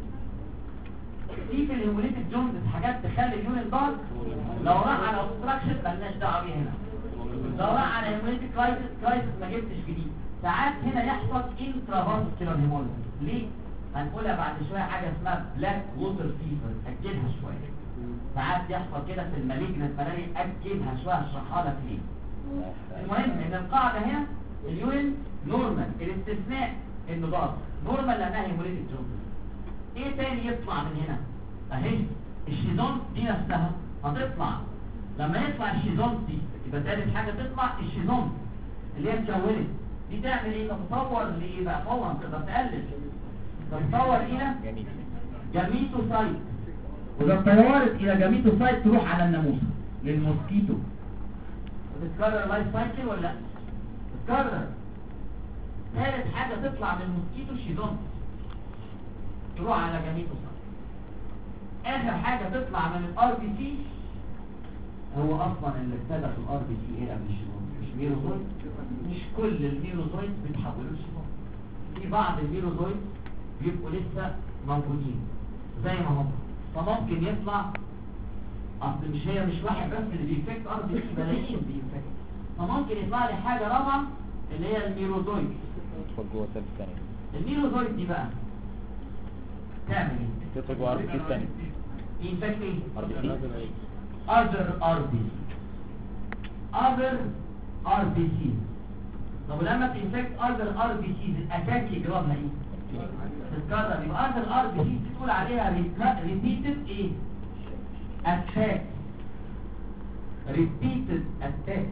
في الهيموليتيك جوندس حاجات تخلي اليورين دارك. لو راح على اوبستراكشن مالناش دعوه بيه هنا. لو راح على هيموليتيك كرايسيس ما جبتش جديد. ساعات هنا يحصل انترافاسكولار هيموليز. ليه؟ هنقولها بعد شويه حاجه اسمها بلاك ووتر فيفر، اجلها شويه. ساعات يحصل كده في المالجنت ملاريا، اجلها شويه اشرحها لك ليه. المهم ان القاعده هنا اليورين نورمال، الاستثناء انه ضغط نورمال لانها هيموليتيك جوندس. ايه تاني يطلع من هنا؟ اهي الشيزون دي نفسها هتطلع. لما يطلع الشيزون دي يبقى ثالث حاجه تطلع الشيزون اللي هي اتكونت دي. تعمل ايه؟ تتطور لايه بقى؟ فورا تقدر تقلل، تتطور الى جاميتوسايت، واذا اتطورت الى جاميتوسايت تروح على الناموسه للموسكيتو. وتتكرر لايف سايكل ولا لا؟ تتكرر. ثالث حاجه تطلع من الموسكيتو الشيزون تروح على جاميتوسايت. اخر حاجه تطلع من الار بي سي، هو اصلا اللي ابتدى في الار بي سي ايه قبل الشيزون؟ مش ميروزويد. مش كل الميروزويد بيتحولوا لشيزون، في بعض الميروزويد بيبقوا لسه موجودين زي ما هم، فممكن يطلع. اصل مش واحد بس اللي بيفكت ار بي سي، ملايين بيفكت. فممكن يطلع لي حاجه رابعه اللي هي الميروزويد. تدخل جوه السيل الثانيه. الميروزويد دي بقى تعمل ايه؟ تدخل جوه ار بي سي الثانيه. ينفكت ايه؟ ار بي سي. other RBC other RBC. طب لما تنفكت other RBC الاتاك يجربها ايه؟ تتكرر. يبقى other RBC تقول عليها repeated ايه؟ attack. repeated attack.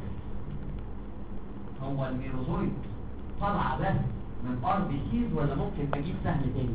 هو الميروزويد طلع بس من RBCs ولا ممكن اجيب سهل تاني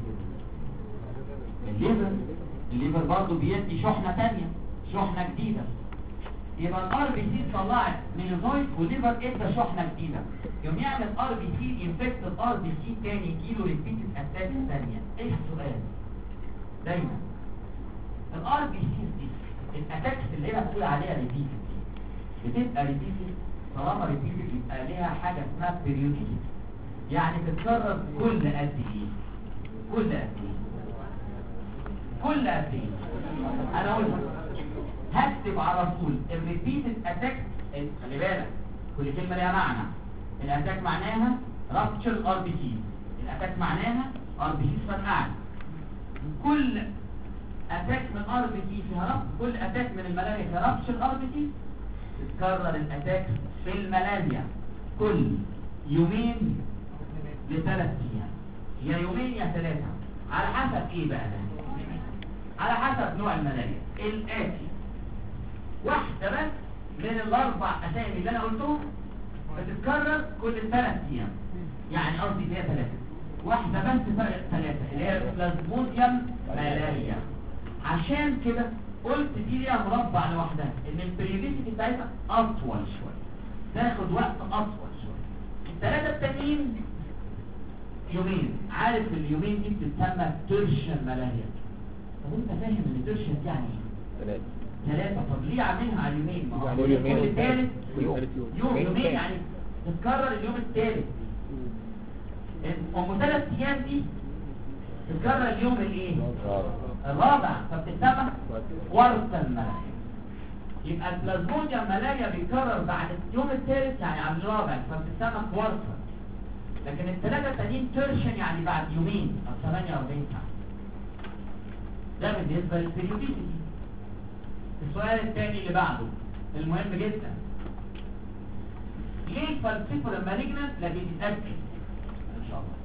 كده؟ الليفر برضه بيدي شحنة تانية، شحنة جديدة. يبقى الار بي سي طلعت ميلوزويد والليفر ادى شحنة جديدة، يوم يعمل ار بي سي ينفكت الار بي سي تاني، يجيله ريبيتد اتاك ثانية. ايه السؤال؟ دايما الار بي سي دي الاتاكس اللي هي بتقول عليها ريبيتد بتبقى ريبيتد. طالما ريبيتد يبقى ليها حاجة اسمها بيريوديسيتي، يعني تتكرر كل قد ايه؟ كل قد ايه؟ كل قد ايه؟ انا اقول هكتب على طول الريبيتد اتاك. خلي بالك كل كلمه ليها معنى. الاتاك معناها رابتشر ار بي سي، الاتاك معناها ار بي سي فرقعت. كل اتاك من ار بي سي فيها ربط، كل اتاك من الملاريا فيها رابتشر ار بي سي. تتكرر الاتاك في الملاريا كل يومين لثلاث ايام، يا يومين يا ثلاثه، على حسب ايه بقى ده؟ على حسب نوع الملاريا. الآتي واحدة بس من الأربع أسامي اللي أنا قلتهم بتتكرر كل 3 أيام، يعني قصدي فيها 3. واحدة بس فرق 3 اللي هي بلازموديوم ملاريا. عشان كده قلت دي ليها مربع لوحدها، إن البريوديسيتي بتاعتها أطول شوية، تاخد وقت أطول شوية. الثلاثة التانيين يومين. عارف اليومين دي بتتسمى ترشن ملاريا. طب انت فاهم ان ترشن دي يعني ايه؟ 3. طب ليه عاملها على اليومين؟ ما هو كل ثالث يومين يعني تتكرر اليوم الثالث. ام 3 ايام دي تتكرر اليوم الايه؟ الرابع، فبتتسمى ورثة الملاريا. يبقى البلازموديوم ملاريا بيتكرر بعد اليوم الثالث يعني على الرابع، فبتتسمى ورثة. لكن الثلاثة التانيين ترشن يعني بعد يومين او 48 ساعة. ده بالنسبة للبريوديسيتي. السؤال الثاني اللي بعده المهم جدا، ليه الفالسيفر مالجنانت لا بيتأكد ان شاء الله؟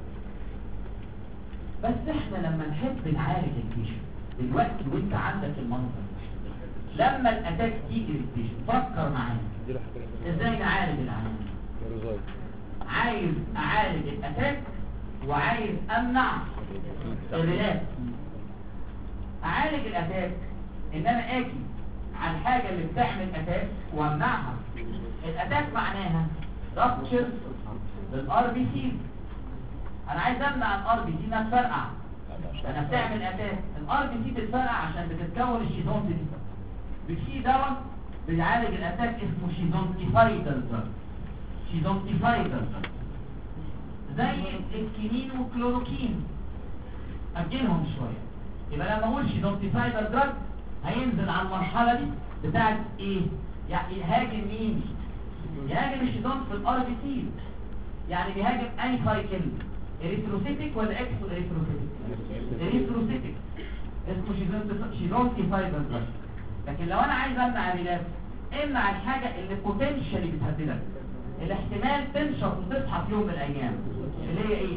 بس احنا لما نحب نعالج البيشنت دلوقتي وانت عندك المنظر، لما الاتاك تيجي للبيشنت فكر معايا ازاي نعالج العيان. عايز اعالج الاتاك وعايز امنع الريلابس. اعالج الاتاك ان انا اجي على الحاجه اللي بتعمل اتاك وامنعها. الاتاك معناها رابتشر للار بي سي. انا عايز امنع الار بي سي انها تفرقع. انا بتعمل اتاك، الار بي سي بتفرقع عشان بتتكون الشيزون دي. بتشيل دواء بيعالج الاتاك اسمه شيزونتيفايدال دراج. شيزونتيفايدال دراج زي الكينين والكلوروكين، اجلهم شويه. يبقى لما اقول شيزونتيفايدال دراج هينزل على المرحله دي بتاعت ايه؟ يعني يهاجم مين؟ يهاجم الشيزون في الار بي سي. يعني بيهاجم اي سايكل، اريثروسيتيك ولا اكسو اريثروسيتيك؟ اريثروسيتيك، اسمه شيزونتيفايدال دراج. لكن لو انا عايز امنع الريلاكس، امنع الحاجه اللي بوتنشالي بتهددك، الاحتمال تنشط وتصحى في يوم من الايام، اللي هي ايه؟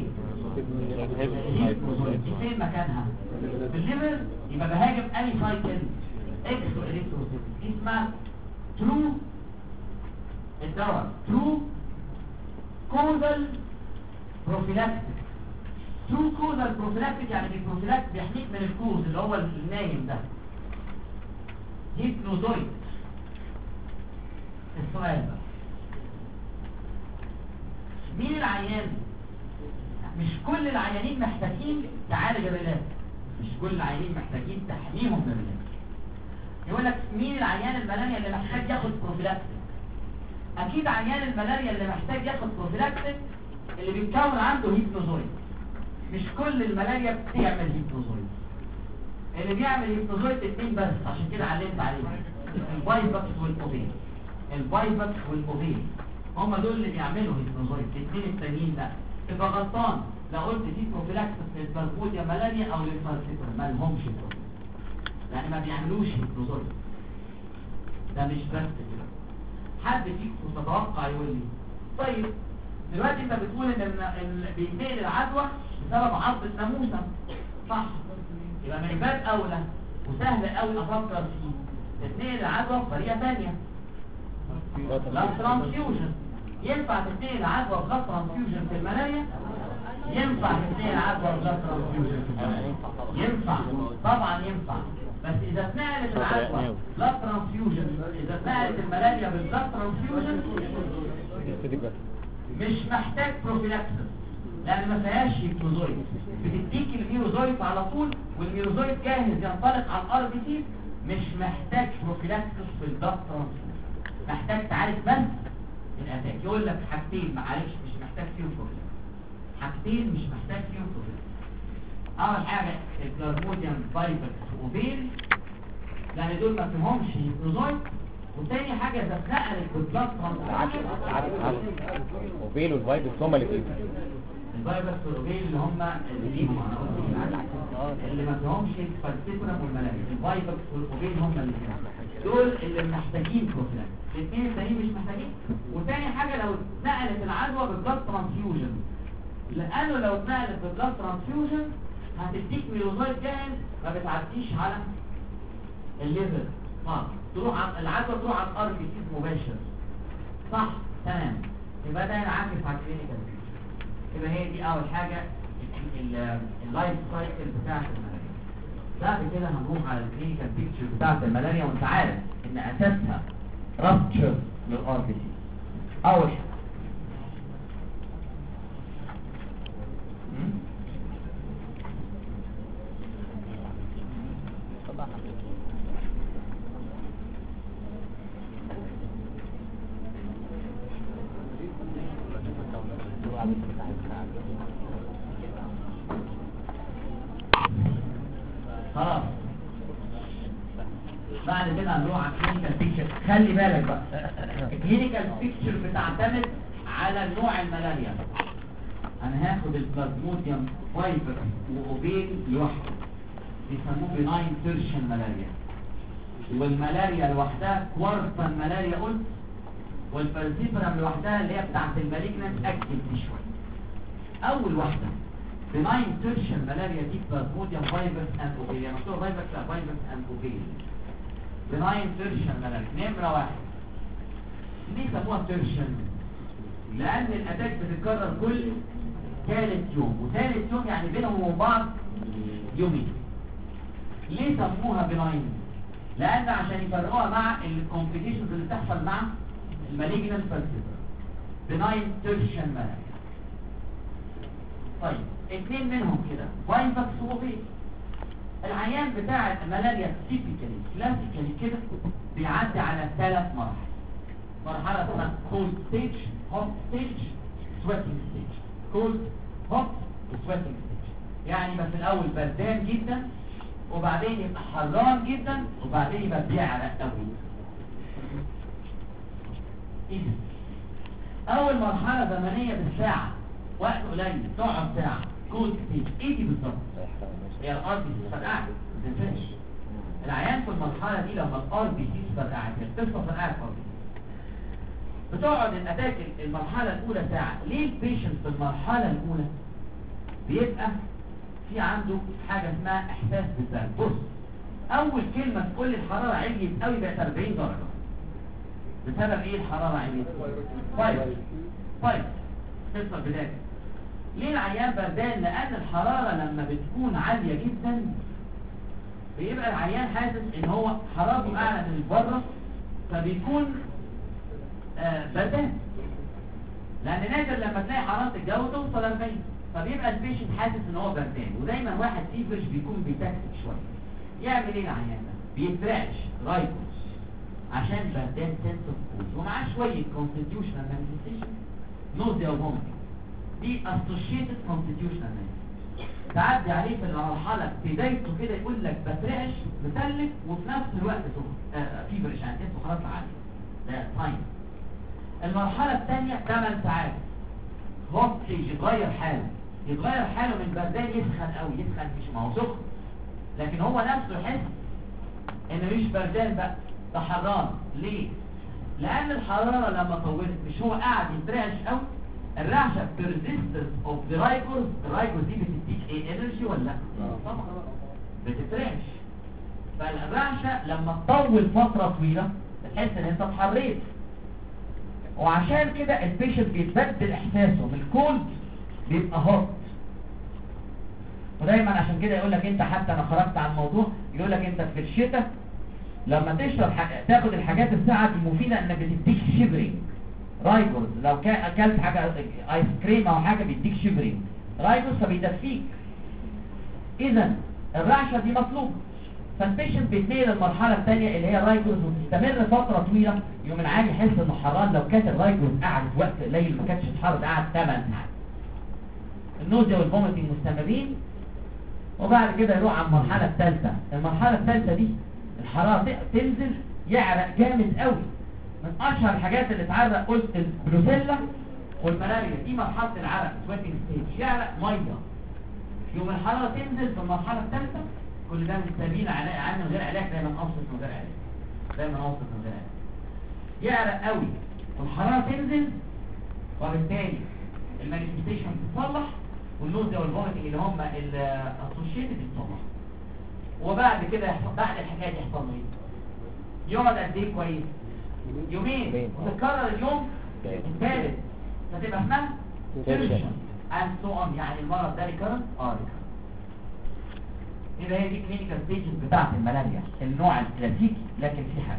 دي فين مكانها؟ في الليفر. يبقى بهاجم اي سايكل اكسو اريثروسيتيك، دي اسمها ترو الدواء ترو كوزال بروفيلاكتيك. ترو كوزال بروفيلاكتيك يعني البروفيلاكتيك بيحميك من الكوز اللي هو النايم ده. هيبنوزويد. السؤال بقى، مين العيان؟ مش كل العيانين محتاجين تعالج الريلاكس، مش كل العيانين محتاجين تحميهم من الريلاكس. يقول لك مين العيان الملاريا اللي محتاج ياخد بروفيلاكتيك؟ اكيد عيان الملاريا اللي محتاج ياخد بروفيلاكتيك اللي بيتكون عنده هيبنوزويد. مش كل الملاريا بتعمل هيبنوزويد، اللي بيعمل هيبنوزويد اتنين بس، عشان كده علمت عليهم، البايفاكس والاوفين. البايفاكس والاوفين هم دول اللي بيعملوا هيبنوزويد، الاثنين التانيين لا. تبقى غلطان لو قلت في بروفيلاكتيك للبرغوثيا ملاريا او للفالسيفر، ما لهمش بروفيلاكتيك، يعني ما بيعملوش هيبنوزويد. ده مش بس كده. حد فيكم تتوقع يقول لي طيب دلوقتي انت بتقول ان بيتنقل العدوى بسبب عضة ناموسة، صح؟ يبقى من باب اولى وسهل قوي افكر فيه تتنقل العدوى بطريقه ثانيه، بلاد ترانسفيوجن. ينفع تتنقل العدوى بلاد ترانسفيوجن في الملاريا؟ ينفع تتنقل العدوى بلاد ترانسفيوجن في الملاريا؟ ينفع طبعا ينفع، بس اذا اتنقلت العدوى بلاد ترانسفيوجن، اذا اتنقلت الملاريا بالبلاد ترانسفيوجن مش محتاج بروفيلاكسس، لان ما فيهاش هيبنوزويد، بتديك الميروزويد على طول، والميروزويد جاهز ينطلق على الار بي سي، مش محتاج بروفيلاكسس في البلاد ترانسفيوجن، محتاج تعالج بس الاتاك. يقول لك حاجتين معلش مش محتاج فيهم بروفيلاكسس، حاجتين مش محتاج فيهم بروفيلاكسس. اول حاجه البلازموديوم فايبرز وبيل، لان دول ما فيهمش هيبنوزويد. وتاني حاجه اذا اتنقلت بالبلاد ترانسفيوجن، وبيل والفايبرز هما اللي فيهم. الفايبرز والوبيل اللي هم اللي فيهم، اللي ما فيهمش الفالسيفرم والملاريا. الفايبرز والوبيل هم اللي فيهم، دول اللي محتاجين بروفيلاكسس. الاثنين التانيين مش محتاجين. وتاني حاجه لو اتنقلت العدوى بالبلاد ترانسفيوجن، لانه لو اتنقلت بالبلاد ترانسفيوجن هتديك ميروزويد جاهز، ما بتعديش على الليفر، تروح على العدوى، تروح على الار بي سي مباشر، صح؟ تمام. يبقى ده ينعكس على الكلينيكال. يبقى هي دي اول حاجه اللايف سايكل بتاعت الملاريا. بعد كده هنروح على الكلينيكال بيكتشر بتاعت الملاريا، وانت عارف ان اساسها رابتشر للار بي سي. اول حاجه خلاص. بعد كده هنروح على الكلينيكال بيكتشر. خلي بالك بقى، الكلينيكال بيكتشر بتعتمد على نوع الملاريا. انا هاخد البلازموديوم فايبر واوبيل لوحده، بيسموه بناين تيرشن ملاريا، والملاريا لوحدها كوارتان ملاريا قلت، والفالسيفرم لوحدها اللي هي بتاعت المالجنانت اكتف دي شويه. اول واحده بناين تيرشن ملاريا دي بلازموديوم فايبرز اند اوبيل، يعني مكتوب فايبرز لا فايبرز اند اوبيل. بناين تيرشن ملاريا نمره واحد. ليه سموها تيرشن؟ لان الاتاك بتتكرر كل ثالث يوم، وثالث يوم يعني بينهم وبين بعض يومين. ليه سموها بناين؟ لان عشان يفرقوها مع الكومبليكيشنز اللي بتحصل مع المالجنانت فالسيفر. بناين تيرشن ملاريا. طيب اثنين منهم كده فايبرز واوبيل. العيان بتاع الملاريا تيبيكالي كلاسيكالي كده بيعدي على 3 مراحل. مرحله اسمها كولد ستيج، هوت ستيج، سويتنج ستيج. كولد، هوت، وسويتنج ستيج. يعني يبقى في الاول بردان جدا، وبعدين يبقى حران جدا، وبعدين يبقى بيعرق قوي. ايه ده؟ اول مرحله زمنيه بالساعه، وقت قليل تقعد ساعه، كولد ستيج. ايه دي بالظبط؟ هي الار بي سي فرقعت ما تنساش. العيان في المرحله دي لما الار بي سي فرقعت، القصه فرقعت خالص. بتقعد الاتاك المرحله الاولى ساعه. ليه البيشنت في المرحله الاولى بيبقى في عنده حاجه اسمها احساس بالبرد؟ بص، اول كلمه تقول لي الحراره عليت قوي بقت 40 درجه. بسبب ايه الحراره عليت؟ طيب قصه البدايه. ليه العيان بردان؟ لان الحراره لما بتكون عاليه جدا بيبقى العيان حاسس ان هو حرارته اعلى من بره، فبيكون بردان. لان نادر لما تلاقي حراره الجو توصل 40، فبيبقى البيشنت حاسس ان هو بردان. ودايما واحد فيفرش بيكون بيتكتك شويه. يعمل ايه العيان ده؟ بيترعش رايكوس عشان بردان سنس اوف كولد، ومعاه شويه كونستيتيوشنال مانيفستيشن، نوزيا وفوميتنج. دي اسوشيتد كونستيتيوشنال مانيفستيشن. تعدي عليه في المرحله بدايته كده يقول لك بترعش مسلك، وفي نفس الوقت فيفرش، يعني اسمه خلاص عالي. ده ساين. المرحله الثانيه 8 ساعات هوت ستيج، يتغير حاله من بردان يسخن قوي. يسخن مش ما هو سخن، لكن هو نفسه يحس ان مش بردان بقى، ده حران. ليه؟ لان الحراره لما طولت مش هو قاعد يترعش قوي. الرعشه بيرزيستنس اوف ذا رايكوز. الرايكوز دي بتديك ايه؟ انرجي ولا لا؟ طبعا بتترعش. فالرعشه لما تطول فتره طويله بتحس ان انت اتحريت. وعشان كده البيشنت بيتبدل احساسه من الكولد بيبقى هوت. ودايما عشان كده يقول لك انت، حتى انا خرجت عن الموضوع، يقول لك انت في الشتاء لما تشرب تاخد الحاجات الساعه دي مفيده، انك بتديك شيفرينج. رايكوز لو اكلت حاجه ايس كريم او حاجه بيديك شيفرينج رايكوز فبيدفيك. اذا الرعشه دي مطلوبه. فالبيشنت بيتنقل للمرحله الثانيه اللي هي رايكوز، وتستمر فتره طويله. يوم العام يحس انه حران. لو كانت الرايكوز قعدت وقت قليل ما كانتش اتحرد، قعد 8 ساعات. النوزيا والفوميتنج مستمرين. وبعد كده يروح على المرحله الثالثه. المرحله الثالثه دي الحراره تنزل، يعرق جامد قوي. من اشهر الحاجات اللي تعرق قلت البروسيلا والملاريا. دي مرحله العرق، سويتنج ستيج، يعرق ميه. يوم الحراره تنزل في المرحله الثالثه، كل ده من سبيل علاج من غير علاج. دايما اوصف من غير علاج، دايما اوصف من غير علاج. يعرق قوي والحراره تنزل، وبالتالي المانيفستيشن بتتصلح، والنوزيا والفوميتنج اللي هم الاسوشيتد بيتصلح. وبعد كده بعد الحكايه دي يحصل له ايه؟ يقعد قد ايه كويس؟ يومين، وتتكرر اليوم الثالث، فتبقى اسمها تيرشن اند سو اون. يعني المرض ده ريكرنت ريكرنت. يبقى هي دي كلينيكال ستيجز بتاعت الملاريا، النوع الكلاسيكي. لكن في حاجه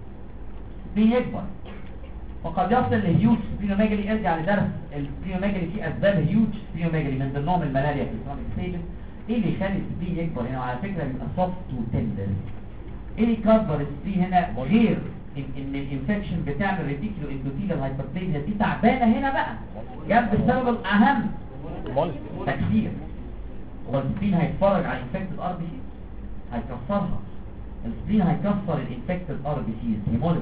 بيكبر وقد يصل لهيوج سبلينوميجالي. ارجع لدرس السبلينوميجالي، في اسباب هيوج سبلينوميجالي من ضمنهم الملاريا في الكرونيك ستيجز. ايه اللي يخلي السبلين يكبر هنا؟ وعلى فكره بيبقى سوفت وتندر. ايه اللي يكبر السبلين هنا غير ان الانفكشن بتعمل ريتيكولو اندوثيليال هايبربليزيا دي تعبانه هنا بقى، جنب السبب الاهم تكسير. هو السبلين هيتفرج على الانفكتد ار بي سي هيكسرها. السبلين هيكسر الانفكتد ار بي سي، هيموليسيس.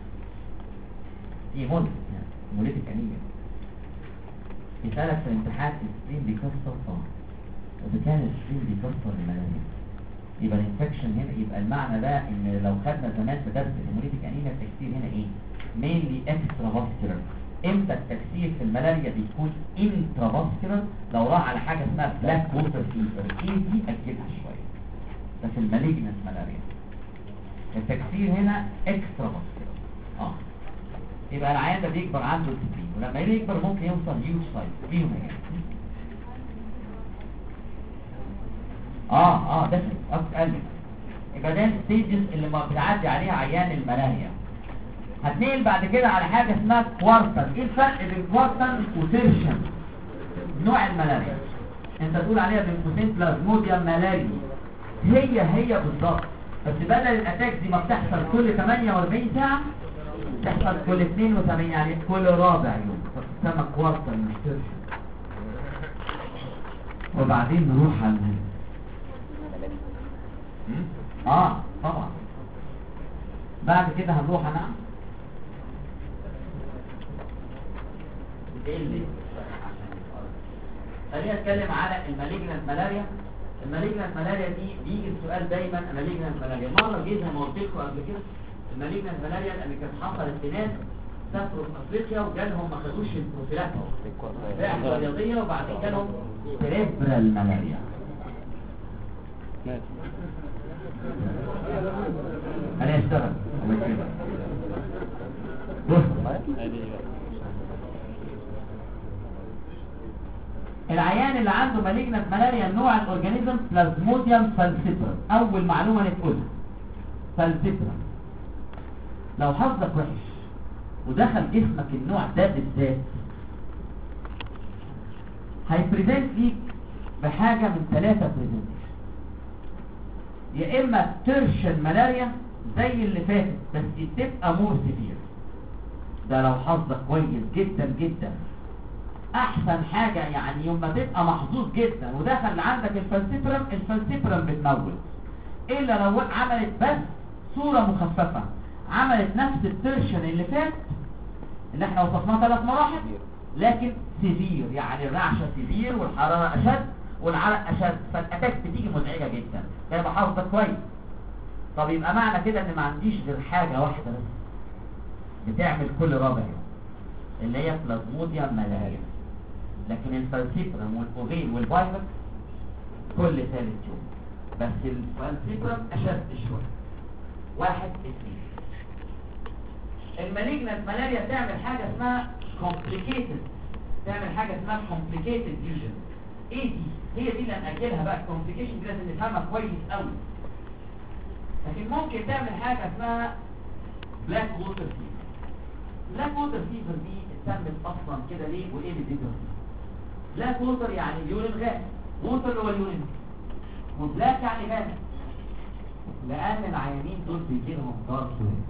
يعني هيموليتيك انيميا. يسالك في الامتحان السبلين بيكسر وإذا كان السبلين بيكسر الملاريا يبقى الانفكشن هنا. يبقى المعنى ده ان لو خدنا زمان في درس الهيموليتيك انيميا، التكسير هنا ايه؟ مينلي اكسترا فاسكولار. امتى التكسير في الملاريا بيكون انترا فاسكولار؟ لو راح على حاجه اسمها بلاك ووتر فيفر. ايه دي؟ اجلها شويه. ده في المالجنس ملاريا. التكسير هنا اكسترا فاسكولار. يبقى العيان ده بيكبر عنده سبلين، ولما يكبر ممكن يوصل هيوج سايز. فيهم ايه؟ ده قلبي. يبقى ده الستيجز اللي ما بتعدي عليها عيان الملاريا. هتنقل بعد كده على حاجه اسمها كوارتر. ايه الفرق بين كوارتر وتيرشن؟ نوع الملاريا انت تقول عليها بين قوسين بلازموديوم ملاري. هي بالظبط، بس بدل الاتاك دي ما بتحصل كل 48 ساعة بتحصل كل 82، يعني كل رابع يوم، فتسمى كوارتر مش ترشن. وبعدين نروح على طبعا بعد كده هنروح خلينا نتكلم على المالجنانت ملاريا. المالجنانت ملاريا دي بيجي السؤال دايما، المالجنانت ملاريا مرة جه زي ما قلت لكم قبل كده، المالجنانت ملاريا اللي كانت حصلت في ناس سافروا في افريقيا وجالهم ما خدوش البروفيلاكس بعثة رياضية وبعدين جالهم سيريبرال ملاريا. انا اشتغل بص العيان اللي عنده مالجنانت ملاريا النوع الاورجانيزم بلازموديوم فالسيبرم. اول معلومه نقولها فالسيبرم، لو حظك وحش ودخل جسمك النوع ده بالذات هيبريزنت ليك بحاجه من 3 بريزنتيشن، يا اما ترشن ملاريا زي اللي فاتت بس تبقى مور سيفير، ده لو حظك كويس جدا جدا. احسن حاجة يعني يوم ما تبقى محظوظ جدا ودخل عندك الفالسيبرم بتموت، الا لو عملت بس صورة مخففة، عملت نفس الترشن اللي فات اللي احنا وصفناه 3 مراحل لكن سيفير، يعني الرعشة سيفير والحرارة اشد والعرق اشد، فالاتاك بتيجي مزعجة جدا، فيبقى حظك كويس. طب يبقى معنى كده ان ما عنديش غير حاجة واحدة بس بتعمل كل رابع يوم اللي هي بلازموديوم ملاريا، لكن الفالسيبرم والأوفين والفايروس كل 3 يوم، بس الفالسيبرم اشد شوية. 1 2 المالجنانت ملاريا تعمل حاجة اسمها complicated، تعمل حاجة اسمها complicated lesion. ايه دي؟ هي دي اللي هنأجلها بقى. complication دي لازم نفهمها كويس قوي. لكن ممكن تعمل حاجة اسمها black water fever. black water fever دي اتسمت اصلا كده ليه وايه اللي بيجرى؟ black water يعني اليورين غامق، water اللي هو اليورين، وبلاك يعني غامق، لان العيانين دول بيجيلهم دارك يورين.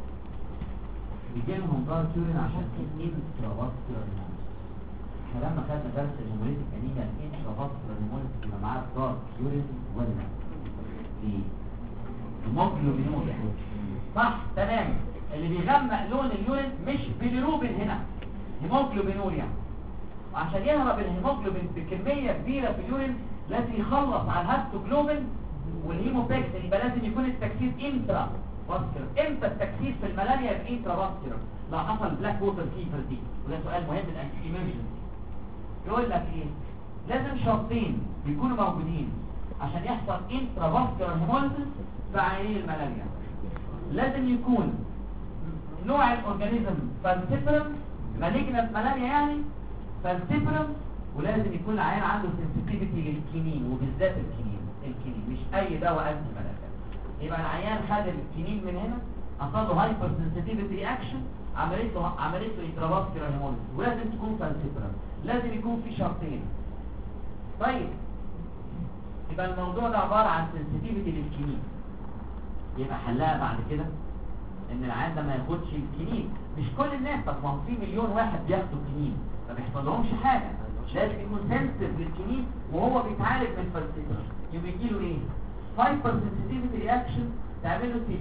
بيجيلهم دارك يورين عشان في انترافاسكولار هيموليسيس. احنا لما خدنا درس الهيموليتيك انيميا الانترافاسكولار هيموليسيس يبقى معاه دارك يورين ولا لا؟ ليه؟ هيموجلوبينوريا صح تمام. اللي بيغمق لون اليورين مش بيليروبين، هنا هيموجلوبينوريا. وعشان يهرب الهيموجلوبين بكميه كبيره في اليورين لازم يخلص على الهيموجلوبين والهيموباكسين، يبقى لازم يكون التكسير انترا فاسكولار. امتى التكسير في الملاريا يبقى انترا فاسكولار؟ لو حصل بلاك ووتر فيفر دي، وده سؤال مهم الان في ايمرجنسي. يقول لك ايه؟ لازم شرطين يكونوا موجودين عشان يحصل انترا فاسكولار هيموليسيس في عيانين الملاريا. لازم يكون نوع الاورجانيزم فالسيبرم، مالجنانت ملاريا يعني فالسيبرم، ولازم يكون العيان عنده سنسيتيفيتي للكينين وبالذات الكينين مش اي دواء انتي ملاريا. يبقى العيان خد الكينين من هنا، حصل له هايبر سنسيتيفيتي رياكشن، عملت له انترافاسكولار هيموليسيس، ولازم تكون فالسيبرم. لازم يكون في شرطين. طيب يبقى الموضوع ده عباره عن سنسيتيفيتي للكينين، يبقى حلها بعد كده ان العيان ده ما ياخدش الكينين. مش كل الناس، طب ما هو في مليون واحد بياخدوا كينين ما بيحصلهمش حاجه، لازم يكون سنسيتيف للكينين وهو بيتعالج من فالسيبرم. يبقى يجي له ايه؟ هايبر سنسيتيفيتي رياكشن تعمل له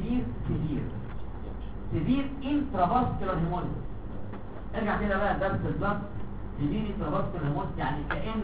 سيفير انترافاسكولار هيموليسيس. ارجع كده بقى درس البلد. سيفير انترافاسكولار هيموليسيس يعني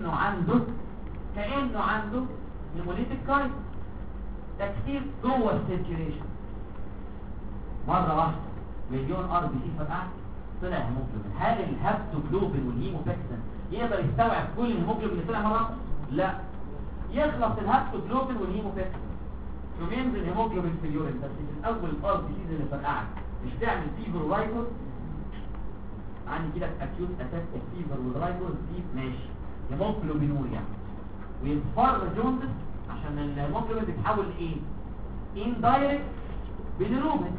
كانه عنده هيموليتيك كايت، تكسير جوه السيركيوليشن. مره واحده مليون ار بي سي فرقعت طلع هيموجلوبين. هل الهابتوجلوبين والهيموباكسين يقدر يستوعب كل الهيموجلوبين اللي طلع مره؟ لا، يخلص الهابتوجلوبين والهيموباكسين يوم ينزل الهيموجلوبين في اليورين. بس في الاول الار بي سي اللي فرقعت مش تعمل فيبر ورايكوز، عندي كده اكيوت اتاك فيبر والرايكوز دي ماشي هيموجلوبينوريا ويصفر جوندس عشان الهيموجلوبين بيتحول لايه؟ اندايركت بيليروبين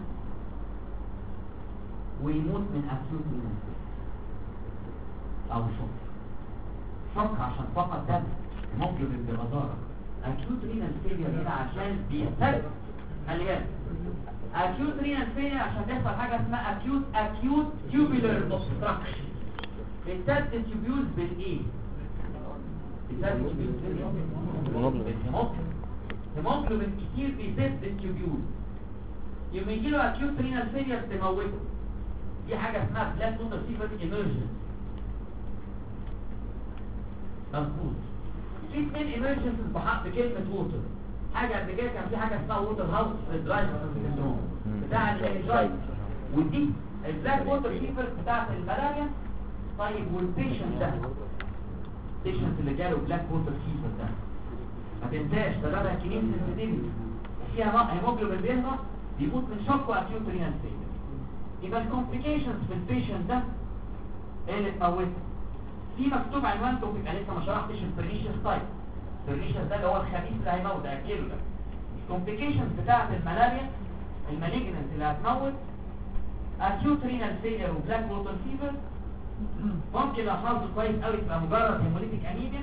ويموت من اكيوت هيموجلوبين او شوك عشان فقط دم هيموجلوبين بغزاره اكيوت رينال فيلير هنا عشان بيستد مليان. اكيوت رينال فيلير عشان بيحصل حاجه اسمها اكيوت تيوبولار اوبستراكشن. بيستد التيوبيولز بالايه؟ بيستد التيوبيولز بالهيموجلوبين كتير بيسد التيوبيول. يوم يجي له اكيوت رينال فيلير تموته. دي حاجه اسمها بلاك ووتر فيفر ايمرجنسي. مظبوط. في اثنين ايمرجنسيز بكلمه ووتر. حاجه قبل كده كان في حاجه اسمها ووتر هاوس درايف سيندروم بتاع الانجايت، ودي البلاك ووتر فيفر بتاعت الملاريا. طيب والبيشنت ده، البيشنت اللي جاله بلاك ووتر فيفر ده ما تنساش سببها كنين سنسيتيفيتي وفيها هيموجلوبين بيهرب، بيموت من شوك واكيوت رينال فيلير. يبقى الكومبليكيشنز في البيشنت ده ايه اللي تموته؟ في مكتوب عنوان توبيك، انا لسه ما شرحتش البرنيشيس تايب. البرنيشيس ده اللي هو الخبيث اللي هيموت اكله ده. الكومبليكيشنز بتاعه الملاريا المالجننت اللي هتموت اكيوت رينال فيلير وبلاك ووتر فيفر. ممكن لو حظه كويس قوي تبقى مجرد هيموليتيك انيميا.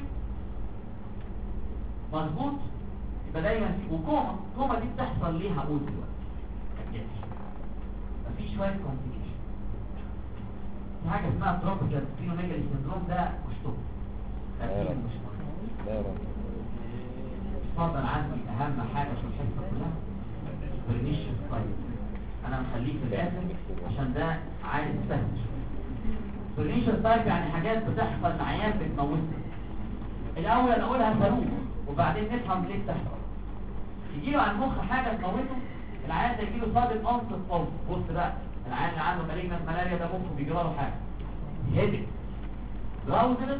مظبوط. يبقى دايما في وكوما. كوما دي بتحصل ليه هقول دلوقتي. مفيش شويه كومبليكيشن. في حاجه اسمها تروبيكال سبلينوميجالي سيندروم، ده مش طب. اكيد مش طب. اتفضل. عندي اهم حاجه في الحصه كلها برنيشيس تايب. انا مخليه في الاخر عشان ده عايز سهل. برنيشيس تايب يعني حاجات بتحصل مع عيال بتموتنا. الاول انا اقولها صاروخ وبعدين نفهم ليه بتحصل. يجيله على المخ حاجه تموته، العيان ده يجيله صادم انصت صوت. بص بقى، العيان اللي عنده مالجنت ملاريا ده مخه بيجرى له حاجه هيدك دراوزنس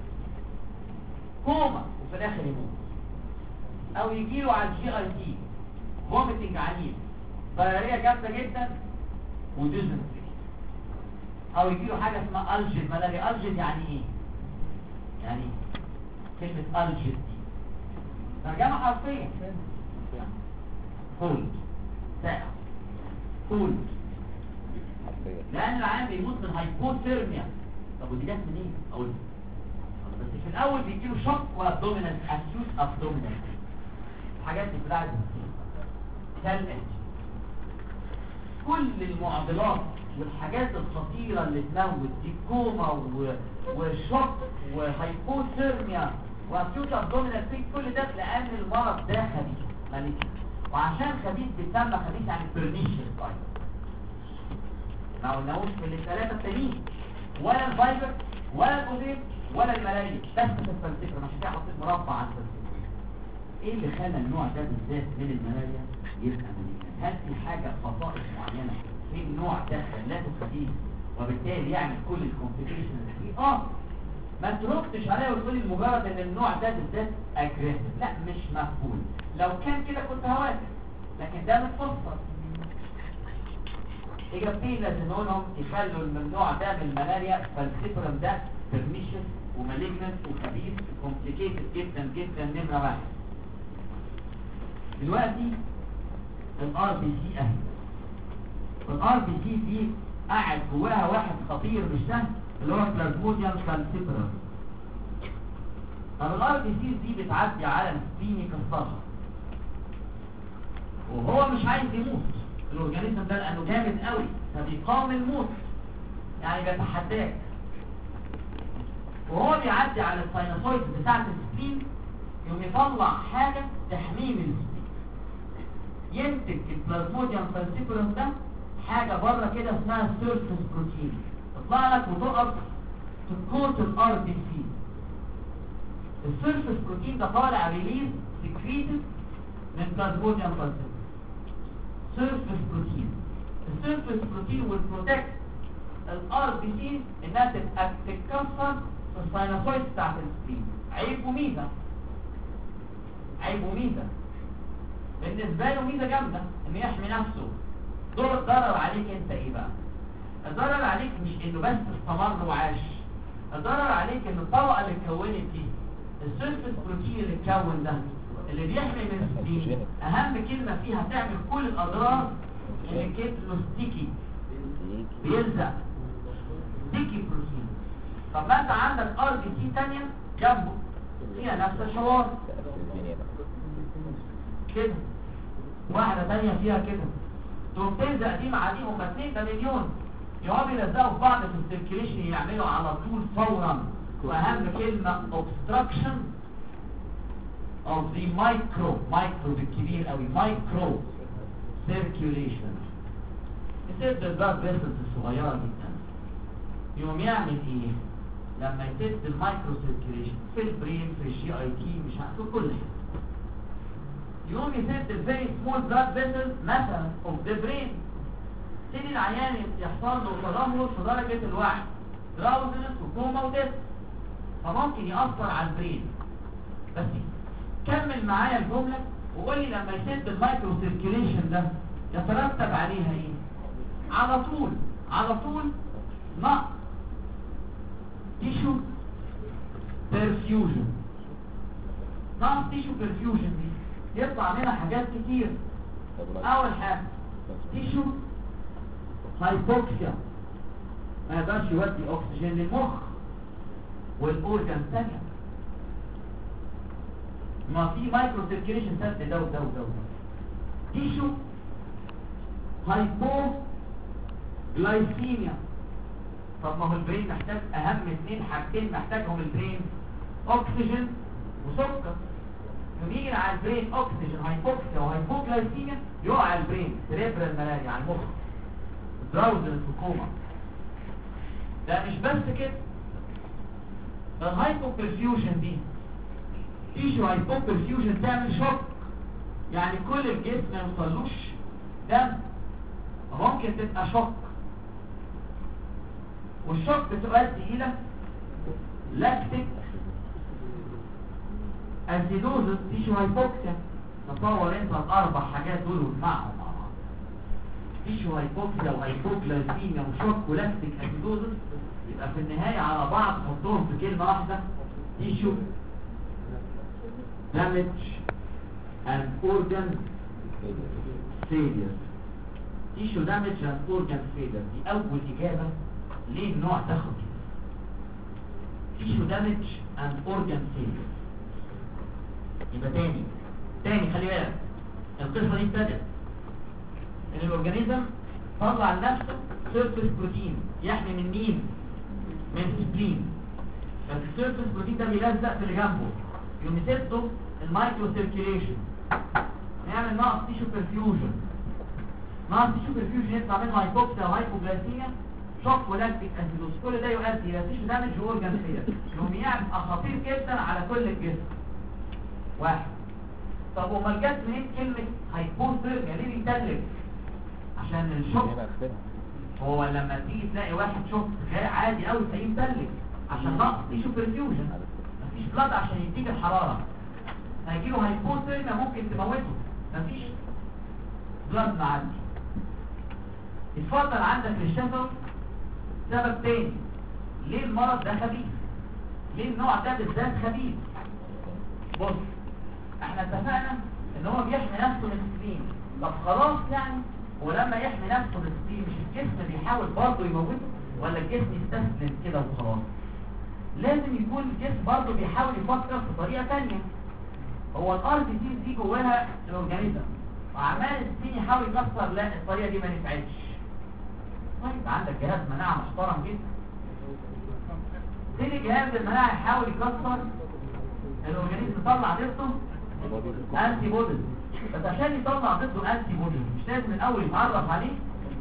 كوما وفي الاخر يموت. او يجيله على الجي اي تي فوميتنج عنيف، ضرريه جامده جدا وديزنتري. او يجيله حاجه اسمها الجد ملاريا. الجد يعني ايه؟ يعني كلمه الجد دي ترجمه حرفيه كولد، ساقع، كولد. لان العيان بيموت من هايبوثيرميا. طب ودي جت منين؟ اقول لك. بس في الاول بيجيله شوك وابدومينال اكيوت ابدومينال. الحاجات دي بتاعت كالاتي. كل المعضلات والحاجات الخطيره اللي تموت دي كوما وشوك وهايبوثيرميا واكيوت ابدومينال بين، كل ده لان المرض ده خبيث مالكي. وعشان خبيث بيتسمى خبيث يعني برنيشيس تايب. ما قلناهوش في الثلاثه التانيين، ولا الفايبر ولا الكوزيب ولا الملاريا، بس في الفلسفه. عشان كده حطيت مربع على الفلسفه. ايه اللي خلى النوع ده بالذات من الملاريا يبقى مالكي؟ هل في حاجه خصائص معينه في النوع ده خلاته خبيث وبالتالي يعمل كل الكومبليكيشنز دي؟ ما تردش عليا وتقولي لمجرد ان النوع ده بالذات اجريسيف. لا، مش مقبول. لو كان كده كنت هوافق، لكن ده متفسر. اجابتين لازم نقولهم يخلوا النوع ده من الملاريا فالسيبرم ده برنيشيس ومالجنت وخبيث كومبليكيتد جدا جدا. نمره واحد دلوقتي الار بي سي اهي. الار بي سي دي قاعد جواها واحد خطير مش سهل اللي هو بلازموديوم فالسيبرم. طب الار بي سي دي بتعدي على السبين يكسرها وهو مش عايز يموت الاورجانيزم ده لانه جامد قوي فبيقاوم الموت، يعني بيتحداك. وهو بيعدي على الساينوسويد بتاعت السبين يقوم يطلع حاجه تحميه من السبين. ينتج البلازموديوم فالسيبرم ده حاجه بره كده اسمها سيرفيس بروتين، تطلع لك وتقف تكوت الار بي سي. السيرفيس بروتين ده طالع ريليز سكريتد من بلازموديوم فالسيبرم. سيرفيس بروتين. السيرفيس بروتين والبروتكت الار بي سي انها تبقى تتكسر في الساينوسويد بتاعت السبين. عيب وميزه. عيب وميزه. بالنسبه له ميزه جامده انه يحمي نفسه. دور الضرر عليك انت ايه بقى؟ الضرر عليك مش انه بس استمر وعاش، الضرر عليك ان الطبقه اللي اتكونت دي السيرفيس بروتين اللي اتكون ده اللي بيحمي من السبين، اهم كلمه فيها تعمل كل الاضرار ان كتله ستيكي بيلزق ستيكي بروتين. طب ما انت عندك ار بي سي ثانيه جنبه فيها نفس الحوار كده، واحدة تانية فيها كده، تقوم تلزق دي مع دي، هما 2 ده مليون يقعدوا يلزقوا في بعض في السيركيليشن، يعملوا على طول فورا. واهم كلمة obstruction of the micro بالكبير قوي micro circulation، يسد البلاد فيسلز الصغيرة جدا. يقوم يعمل ايه لما يسد المايكرو سيركيليشن في البرين في الجي اي تي مش في كل حاجة؟ يقوم يسد الفيري سمول بلاد فيسلز مثلا اوف ذا برين، تيجي العيان يحصل له تدهور في درجة الوعي، دراوزنس وكوما وديث، فممكن يأثر على البرين. بس كمل معايا الجملة وقول لي لما يسد المايكرو سيركيليشن ده يترتب عليها ايه؟ على طول نقص تيشو بيرفيوجن. نقص تيشو بيرفيوجن دي يطلع منها حاجات كتير. اول حاجة تيشو هايبوكسيا، ما يقدرش يودي اكسجين للمخ والاورجان الثانيه. ما في مايكرو سيركيليشن سد ده وده وده وده. تيشو هايبوغلايسيميا. طب ما هو البرين محتاج اهم 2 حاجتين محتاجهم البرين، اكسجين وسكر. يجي على البرين اكسجين هايبوكسيا وهايبوغلايسيميا، يقع البرين سيريبرال ملاريا على المخ، دراوزنس وكوما. ده مش بس كده، الهايبوبرفيوجن دي تيشو هايبوبرفيوجن تعمل شوك، يعني كل الجسم ما يوصلوش دم، ممكن تبقى شوك، والشوك بتؤدي الى لاكتيك اسيدوزس تيشو هايبوكسيا. تصور انت ال4 حاجات دول وتجمعهم مع بعض، تيشو هايبوكسيا وهايبوغلايسيميا وشوك ولاكتيك اسيدوزس، يبقى في النهاية على بعض حطهم في كلمة واحدة، تيشو damage and organ failure. تيشو damage and organ failure دي أول إجابة ليه النوع ده خطير. تيشو damage and organ failure. يبقى تاني خلي بالك، القصة دي ابتدت ان الاورجانيزم طلع لنفسه سيرفيس بروتين يحمي من مين؟ من السبلين. بس السيرفيس بروتين ده بيلزق في اللي جنبه، يقوم يسده المايكرو سيركيليشن، نعمل نقص تيشو برفيوجن. نقص تيشو برفيوجن يطلع منه هايبوكسيا وهايبوغلايسيميا، شوك ولاكتيك اسيدوز، كل ده يؤدي الى تيشو دامج واورجان فيلير. يقوم يعمل خطير جدا على كل الجسم. واحد. طب امال جت منين كلمه هايبوثيرميا؟ ليه بيتلج؟ عشان الشوك. هو لما تيجي تلاقي واحد شوك عادي قوي تلاقيه متلج عشان نقص تيشو برفيوجن، مفيش بلاد عشان يديك الحراره، هيجيله هايبوثيرميا ممكن تموته، مفيش بلاد معدي. اتفضل عندك الشفا سبب تاني ليه المرض ده خبيث، ليه النوع ده بالذات خبيث. بص احنا اتفقنا ان هو بيحمي نفسه من السبلين. طب خلاص يعني ولما يحمي نفسه من السبلين مش الجسم بيحاول برضه يموته، ولا الجسم يستسلم كده وخلاص؟ لازم يكون الجسم برضه بيحاول يفكر في طريقه ثانيه. هو الار بي سي دي جواها الاورجانيزم وعمال السبلين يحاول يكسر، لا الطريقه دي ما نفعتش. طيب عندك جهاز مناعه محترم جدا، تيجي جهاز المناعه يحاول يكسر الاورجانيزم، يطلع ضده انتي بوديز. بس عشان يطلع ضده انتي بوديز مش لازم الاول يتعرف عليه.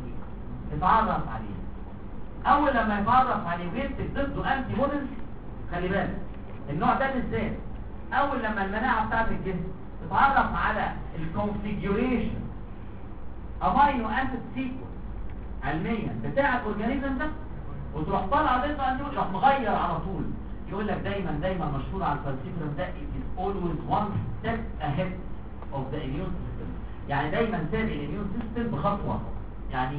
اول لما يتعرف عليه ويكتب ضده انتي بوديز، خلي بالك النوع ده بالذات اول لما المناعه بتاعت الجسم تتعرف على الكونفيجوريشن امينو اسيد سيكونس علميا بتاع الاورجانيزم ده، وتروح طالع ضده انتي بوديز، يروح مغير على طول. يقول لك دايما مشهور على الفلسفه ده it is always one step ahead of the immune system، يعني دايما سابق الاميون سيستم بخطوه. يعني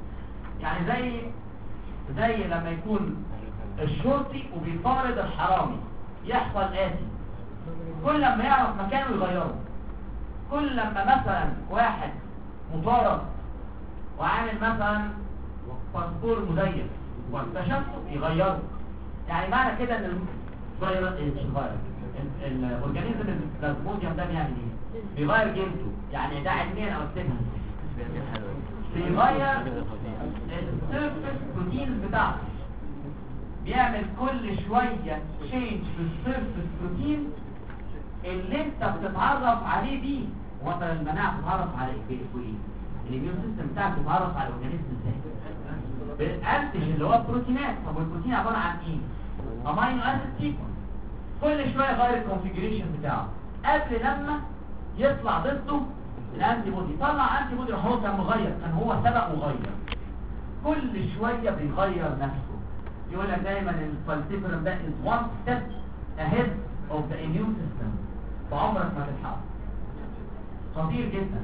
زي لما يكون الشرطي وبيطارد الحرامي، يحصل آتي كل لما يعرف مكانه يغيره. كل لما مثلا واحد مطارد وعامل مثلا باسبور مزيف واكتشفه يغيره. يعني معنى كده ان الفيروس الاورجانيزم البلازموديوم ده بيعمل ايه؟ بيغير جلده، يعني ده علميا او اكتبها، بيغير السيرفس بروتينز بتاعته، بيعمل كل شويه تشينج في السيرفس بروتين اللي انت بتتعرف عليه بيه. ومثلا المناعه بتتعرف على ايه؟ الاميون سيستم بتاعك بيتعرف على الاورجانيزم ازاي؟ بالانتج اللي هو البروتينات. طب والبروتين عباره عن ايه؟ امينو اسيد سيكونس. كل شويه يغير الكونفيجريشن بتاعه قبل لما يطلع ضده الانتي بودي. طلع انتي بودي هو كان مغير، كان هو سبق وغير، كل شويه بيغير نفسه. يقول لك دايما الفالسيفرم ده is one step ahead of the immune system، فعمرك ما تلحقه. خطير جدا.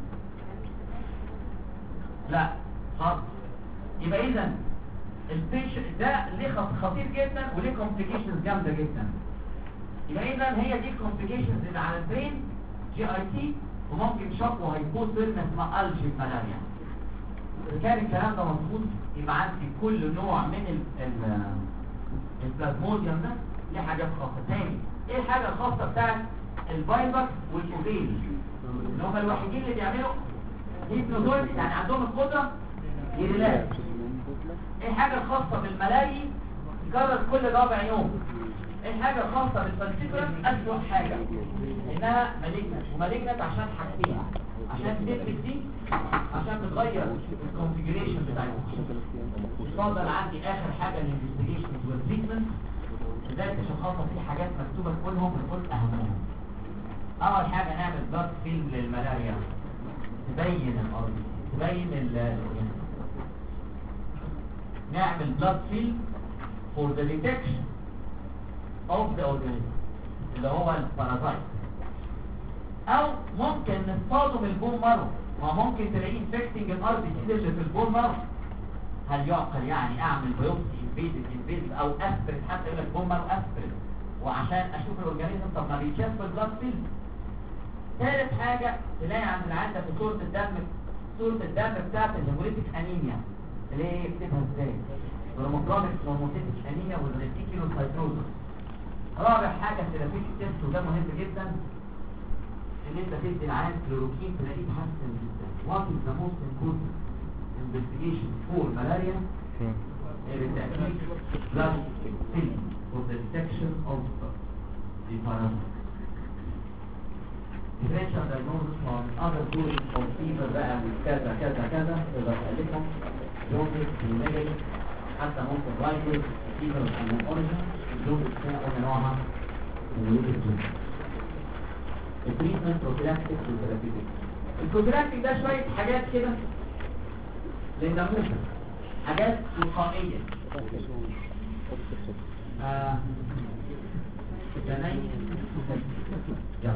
لا خطر. يبقى اذا البيشنت ده ليه خطير جدا وليه كومبليكيشنز جامده جدا. يبقى اذا هي دي الكومبليكيشنز اللي على البرين، جي اي تي، وممكن شوك وهيبوثيرميا اسمها الجي ملاريا. اذا كان الكلام ده مظبوط يبقى عندي كل نوع من البلازموديوم ده ليه حاجات خاصه. تاني ايه الحاجه الخاصه بتاعت الفايبر والاوفيل اللي هم الوحيدين اللي بيعملوا هيبنوزول، يعني عندهم القدره يريلاكس. ايه الحاجه الخاصه بالملايي؟ يكرر كل رابع يوم. ايه الحاجه الخاصه بالفالسيفرم؟ اسوأ حاجه انها مالجنت، ومالجنت عشان حاجتين، عشان تثبت دي، عشان بتغير الكونفيجريشن بتاعتها. اتفضل عندي اخر حاجه الانفستيجيشن والتريتمنت. ازاي تشخصها؟ في حاجات مكتوبه تقولهم ونقول اهمهم. اول حاجه نعمل بلاد فيلم للملاريا، تبين الارض، تبين الاورجانيزم. نعمل بلاد فيلم for the detection of the organism اللي هو البارازايت. او ممكن نصطاده من البون مارو، وممكن تلاقيه انفكتنج الارض اللي في البون مارو. هل يعقل يعني اعمل بايوبسي انفيدد او اسبرت؟ حتى يقول لك بون مارو اسبرت وعشان اشوف الاورجانيزم. طب ما بيتشاف في البلاد فيلم. ثالث حاجه تلاقي عند العيان ده في صوره الدم بتاعت الهيموليتيك انيميا اللي هي بتبقى ازاي؟ والهيموجلوبين نورموسيتيك انيميا والريتيكولوسايتوزس. رابع حاجه ثيرابيوتيك تيست، وده مهم جدا، ان انت تدي العيان كلوروكين تلاقيه اتحسن جدا. What is the most important investigation for malaria؟ بالتأكيد blood film for the detection of the parasite. differential diagnosis from other sources of fever بقى كذا كذا كذا تقدر تألفهم جوزيس الميجل، حتى ممكن رايتوس فيفر من اوريجن. الجوزيس هنا قلنا نوعها من التريتمنت بروفيلاكتيك والثيرابيوتيك. البروفيلاكتيك ده شويه حاجات كده للنموذج، حاجات وقائيه. جنين يلا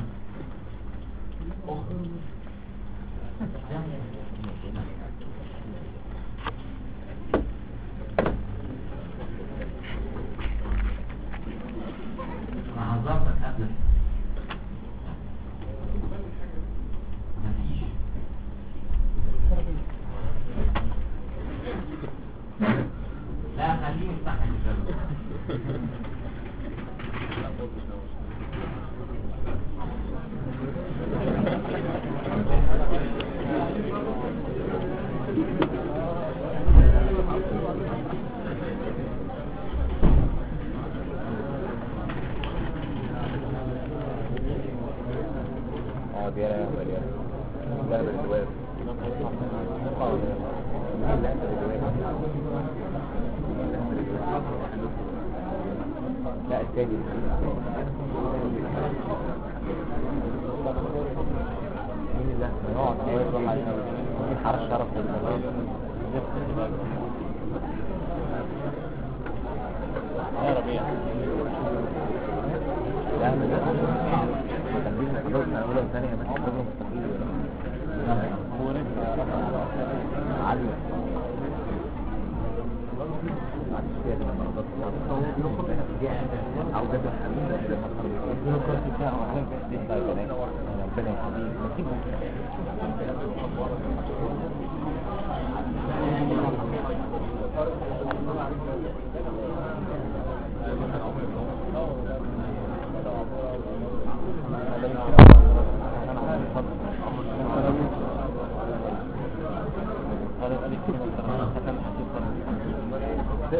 انا حذرتك قبل مفيش. لا خليه يفتح الجو. لا التاني مين اللي نقعد نروح علينا مين حرش شرف يا ربيع لا تنبيه الحلول اولى وثانيه بس كله مستقيم هو نفسه عالي ربنا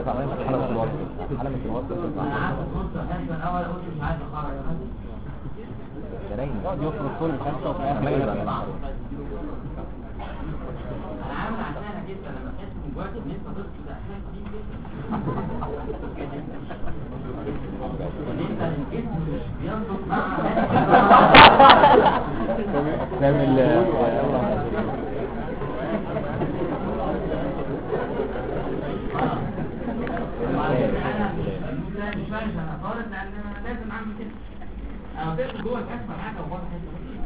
حلقة الوصف حلقة الوصف انا قعدت نص حلقه الاول قلت مش عايز اخرج يقعد يفرض كل الحصة وفي الآخر ما يبقى انا عامل عشانها جدا لما تحس من جواك ان انت ضفت ده احساس كبير جدا ان انت الجسم مش بينضج مع نعمل انا مش فاهم انا طالب لان لازم اعمل كده انا طلعت جوه الحصه حاجه وبره حصه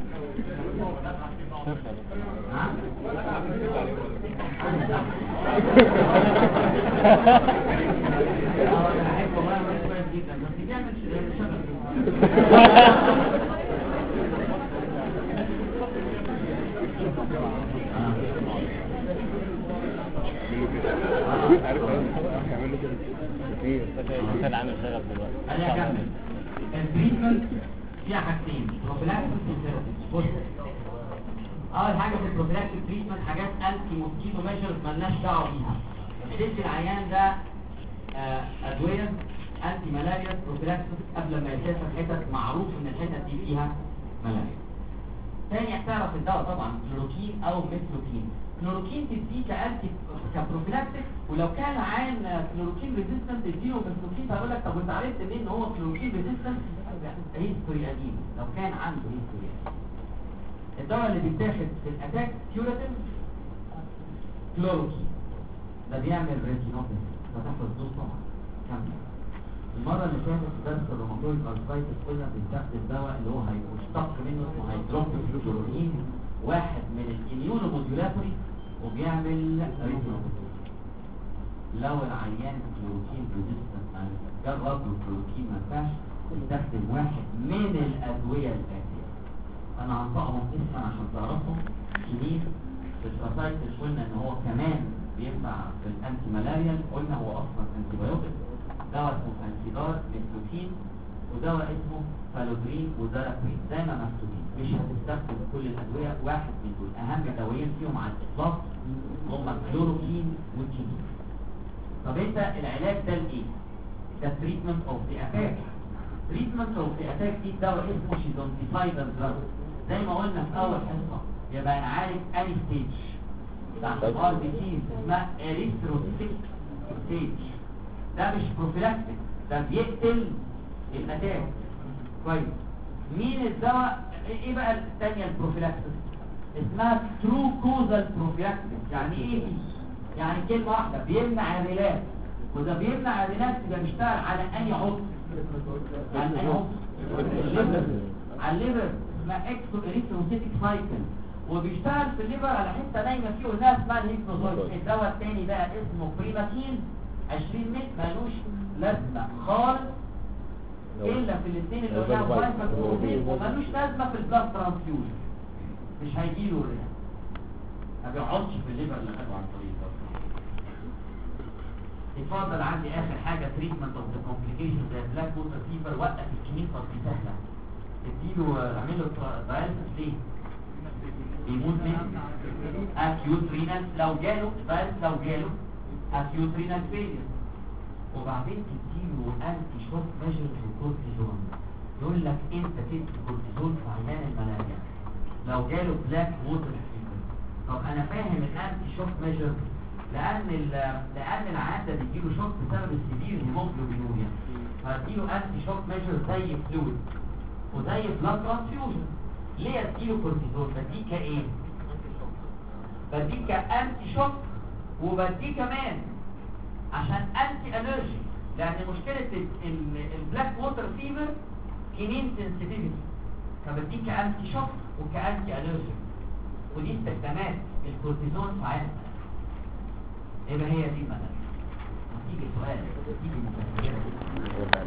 انا اكمل التريتمنت فيها حاجتين بروفيلاكسيس وثيرابي. بص اول حاجه في البروفيلاكسيس تريتمنت حاجات انتي موسكيتو ميجرز مالناش دعوه بيها. بتدي العيان ده ادويه انتي ملاريا بروفيلاكسيس قبل ما يسافر حتت معروف ان الحتت دي فيها ملاريا. تاني اعترف الدواء طبعا كلوروكين او ميثلوكين. كلوروكين تديه كانتي كبروفيلاكسيس، ولو كان عين كلوروكين ريزيستنت تديله ميثلوكين. هقول لك طب وانت عرفت منين ان هو كلوروكين ريزيستنت؟ هيستوري قديم لو كان عنده هيستوري. الدواء اللي بيتاخد في الاتاك كيوراتيف كلوروكين ده بيعمل ريتينوباثي فتحفظ دوز طبعا كامله. المره اللي فاتت في درس الروماتويد ارثرايتس قلنا بنستخدم دواء اللي هو هيشتق منه اسمه هيدروكسيكلوروكين، واحد من الاميونوموديولاتوري وبيعمل ريتينوباثي. لو العيان كلوروكين ريزيستنت جرب له كلوروكين ما ينفعش يستخدم واحد من الادويه الاتيه. انا هنطقهم اسما عشان تعرفوا. كنين في الاسايتس قلنا ان هو كمان بينفع في الانتي مالاريال، قلنا هو اصلا انتي بايوتيك. دواء اسمه فانسيدار ميثلوكين، ودواء اسمه فالودرين ودارابين زي ما مكتوبين. مش هتستخدم كل الادويه، واحد من دول. اهم دوايين فيهم على الاطلاق هم كلوروكين وكينين. طب انت العلاج ده لايه؟ ده تريتمنت اوف ذا اتاك. تريتمنت اوف ذا اتاك دي دواء اسمه شيزونتيفايدال دراج. زي ما قلنا في اول حصه يبقى نعالج اني ستيج بتاعت الار بي تي اسمها اريثروسيت ستيج. ده مش بروفيلاكتيك، ده بيقتل الاتاك. كويس. مين الدواء ايه بقى الثانيه البروفيلاكتيك؟ اسمها ترو كوزال بروفيلاكتيك. يعني ايه دي؟ يعني كلمه واحده بيمنع الريلاكس، وده بيمنع الريلاكس ده بيشتغل على انهي عضو؟ على انهي عضو؟ على الليفر اسمها اكسو اريثروسيتيك سايكل، وبيشتغل في الليفر على حته نايمه فيه قلنا اسمها الهيبنوزويد. الدواء الثاني بقى اسمه بريماتين 20 مللي، مالوش لازمه خالص الا في الاثنين اللي قلناهم فايفاكلوروفين، ومالوش لازمه في البلاد ترانسفيوجن. مش هيجيله الرئه، ما بيقعدش في الليفر اللي خده عن طريق البلاد. اتفضل. عندي اخر حاجه تريتمنت اوف ذا كومبليكيشن زي بلاك ووتر فيفر. وقف الكمين دي سهله، اديله اعمل له داياليسيس. ليه؟ بيموت من اكيوت رينال لو جاله اكيوت رينال فيلير. وبعدين تديله انتي شوك ميجر الكورتيزون. يقول لك انت تدي كورتيزون في عيان الملاريا لو جاله بلاك ووتر فيفر. طب انا فاهم الانتي شوك ميجر لان العيان ده بيجيله شوك بسبب السيفير هيموجلوبينوريا، فاديله انتي شوك ميجر زي فلويد وزي بلاد ترانسفيوجن. ليه اديله كورتيزون؟ بديه كايه؟ بديه كانتي شوك، وبديه كمان عشان انتي الرجي، لان مشكله البلاك ووتر فيفر كينين سنسيتيفيتي، فبديه كانتي شوك وكانتي الرجي. ودي استخدامات الكورتيزون في عيان. يبقى هي دي مثلا. هتيجي سؤال، هتيجي مفاجاه.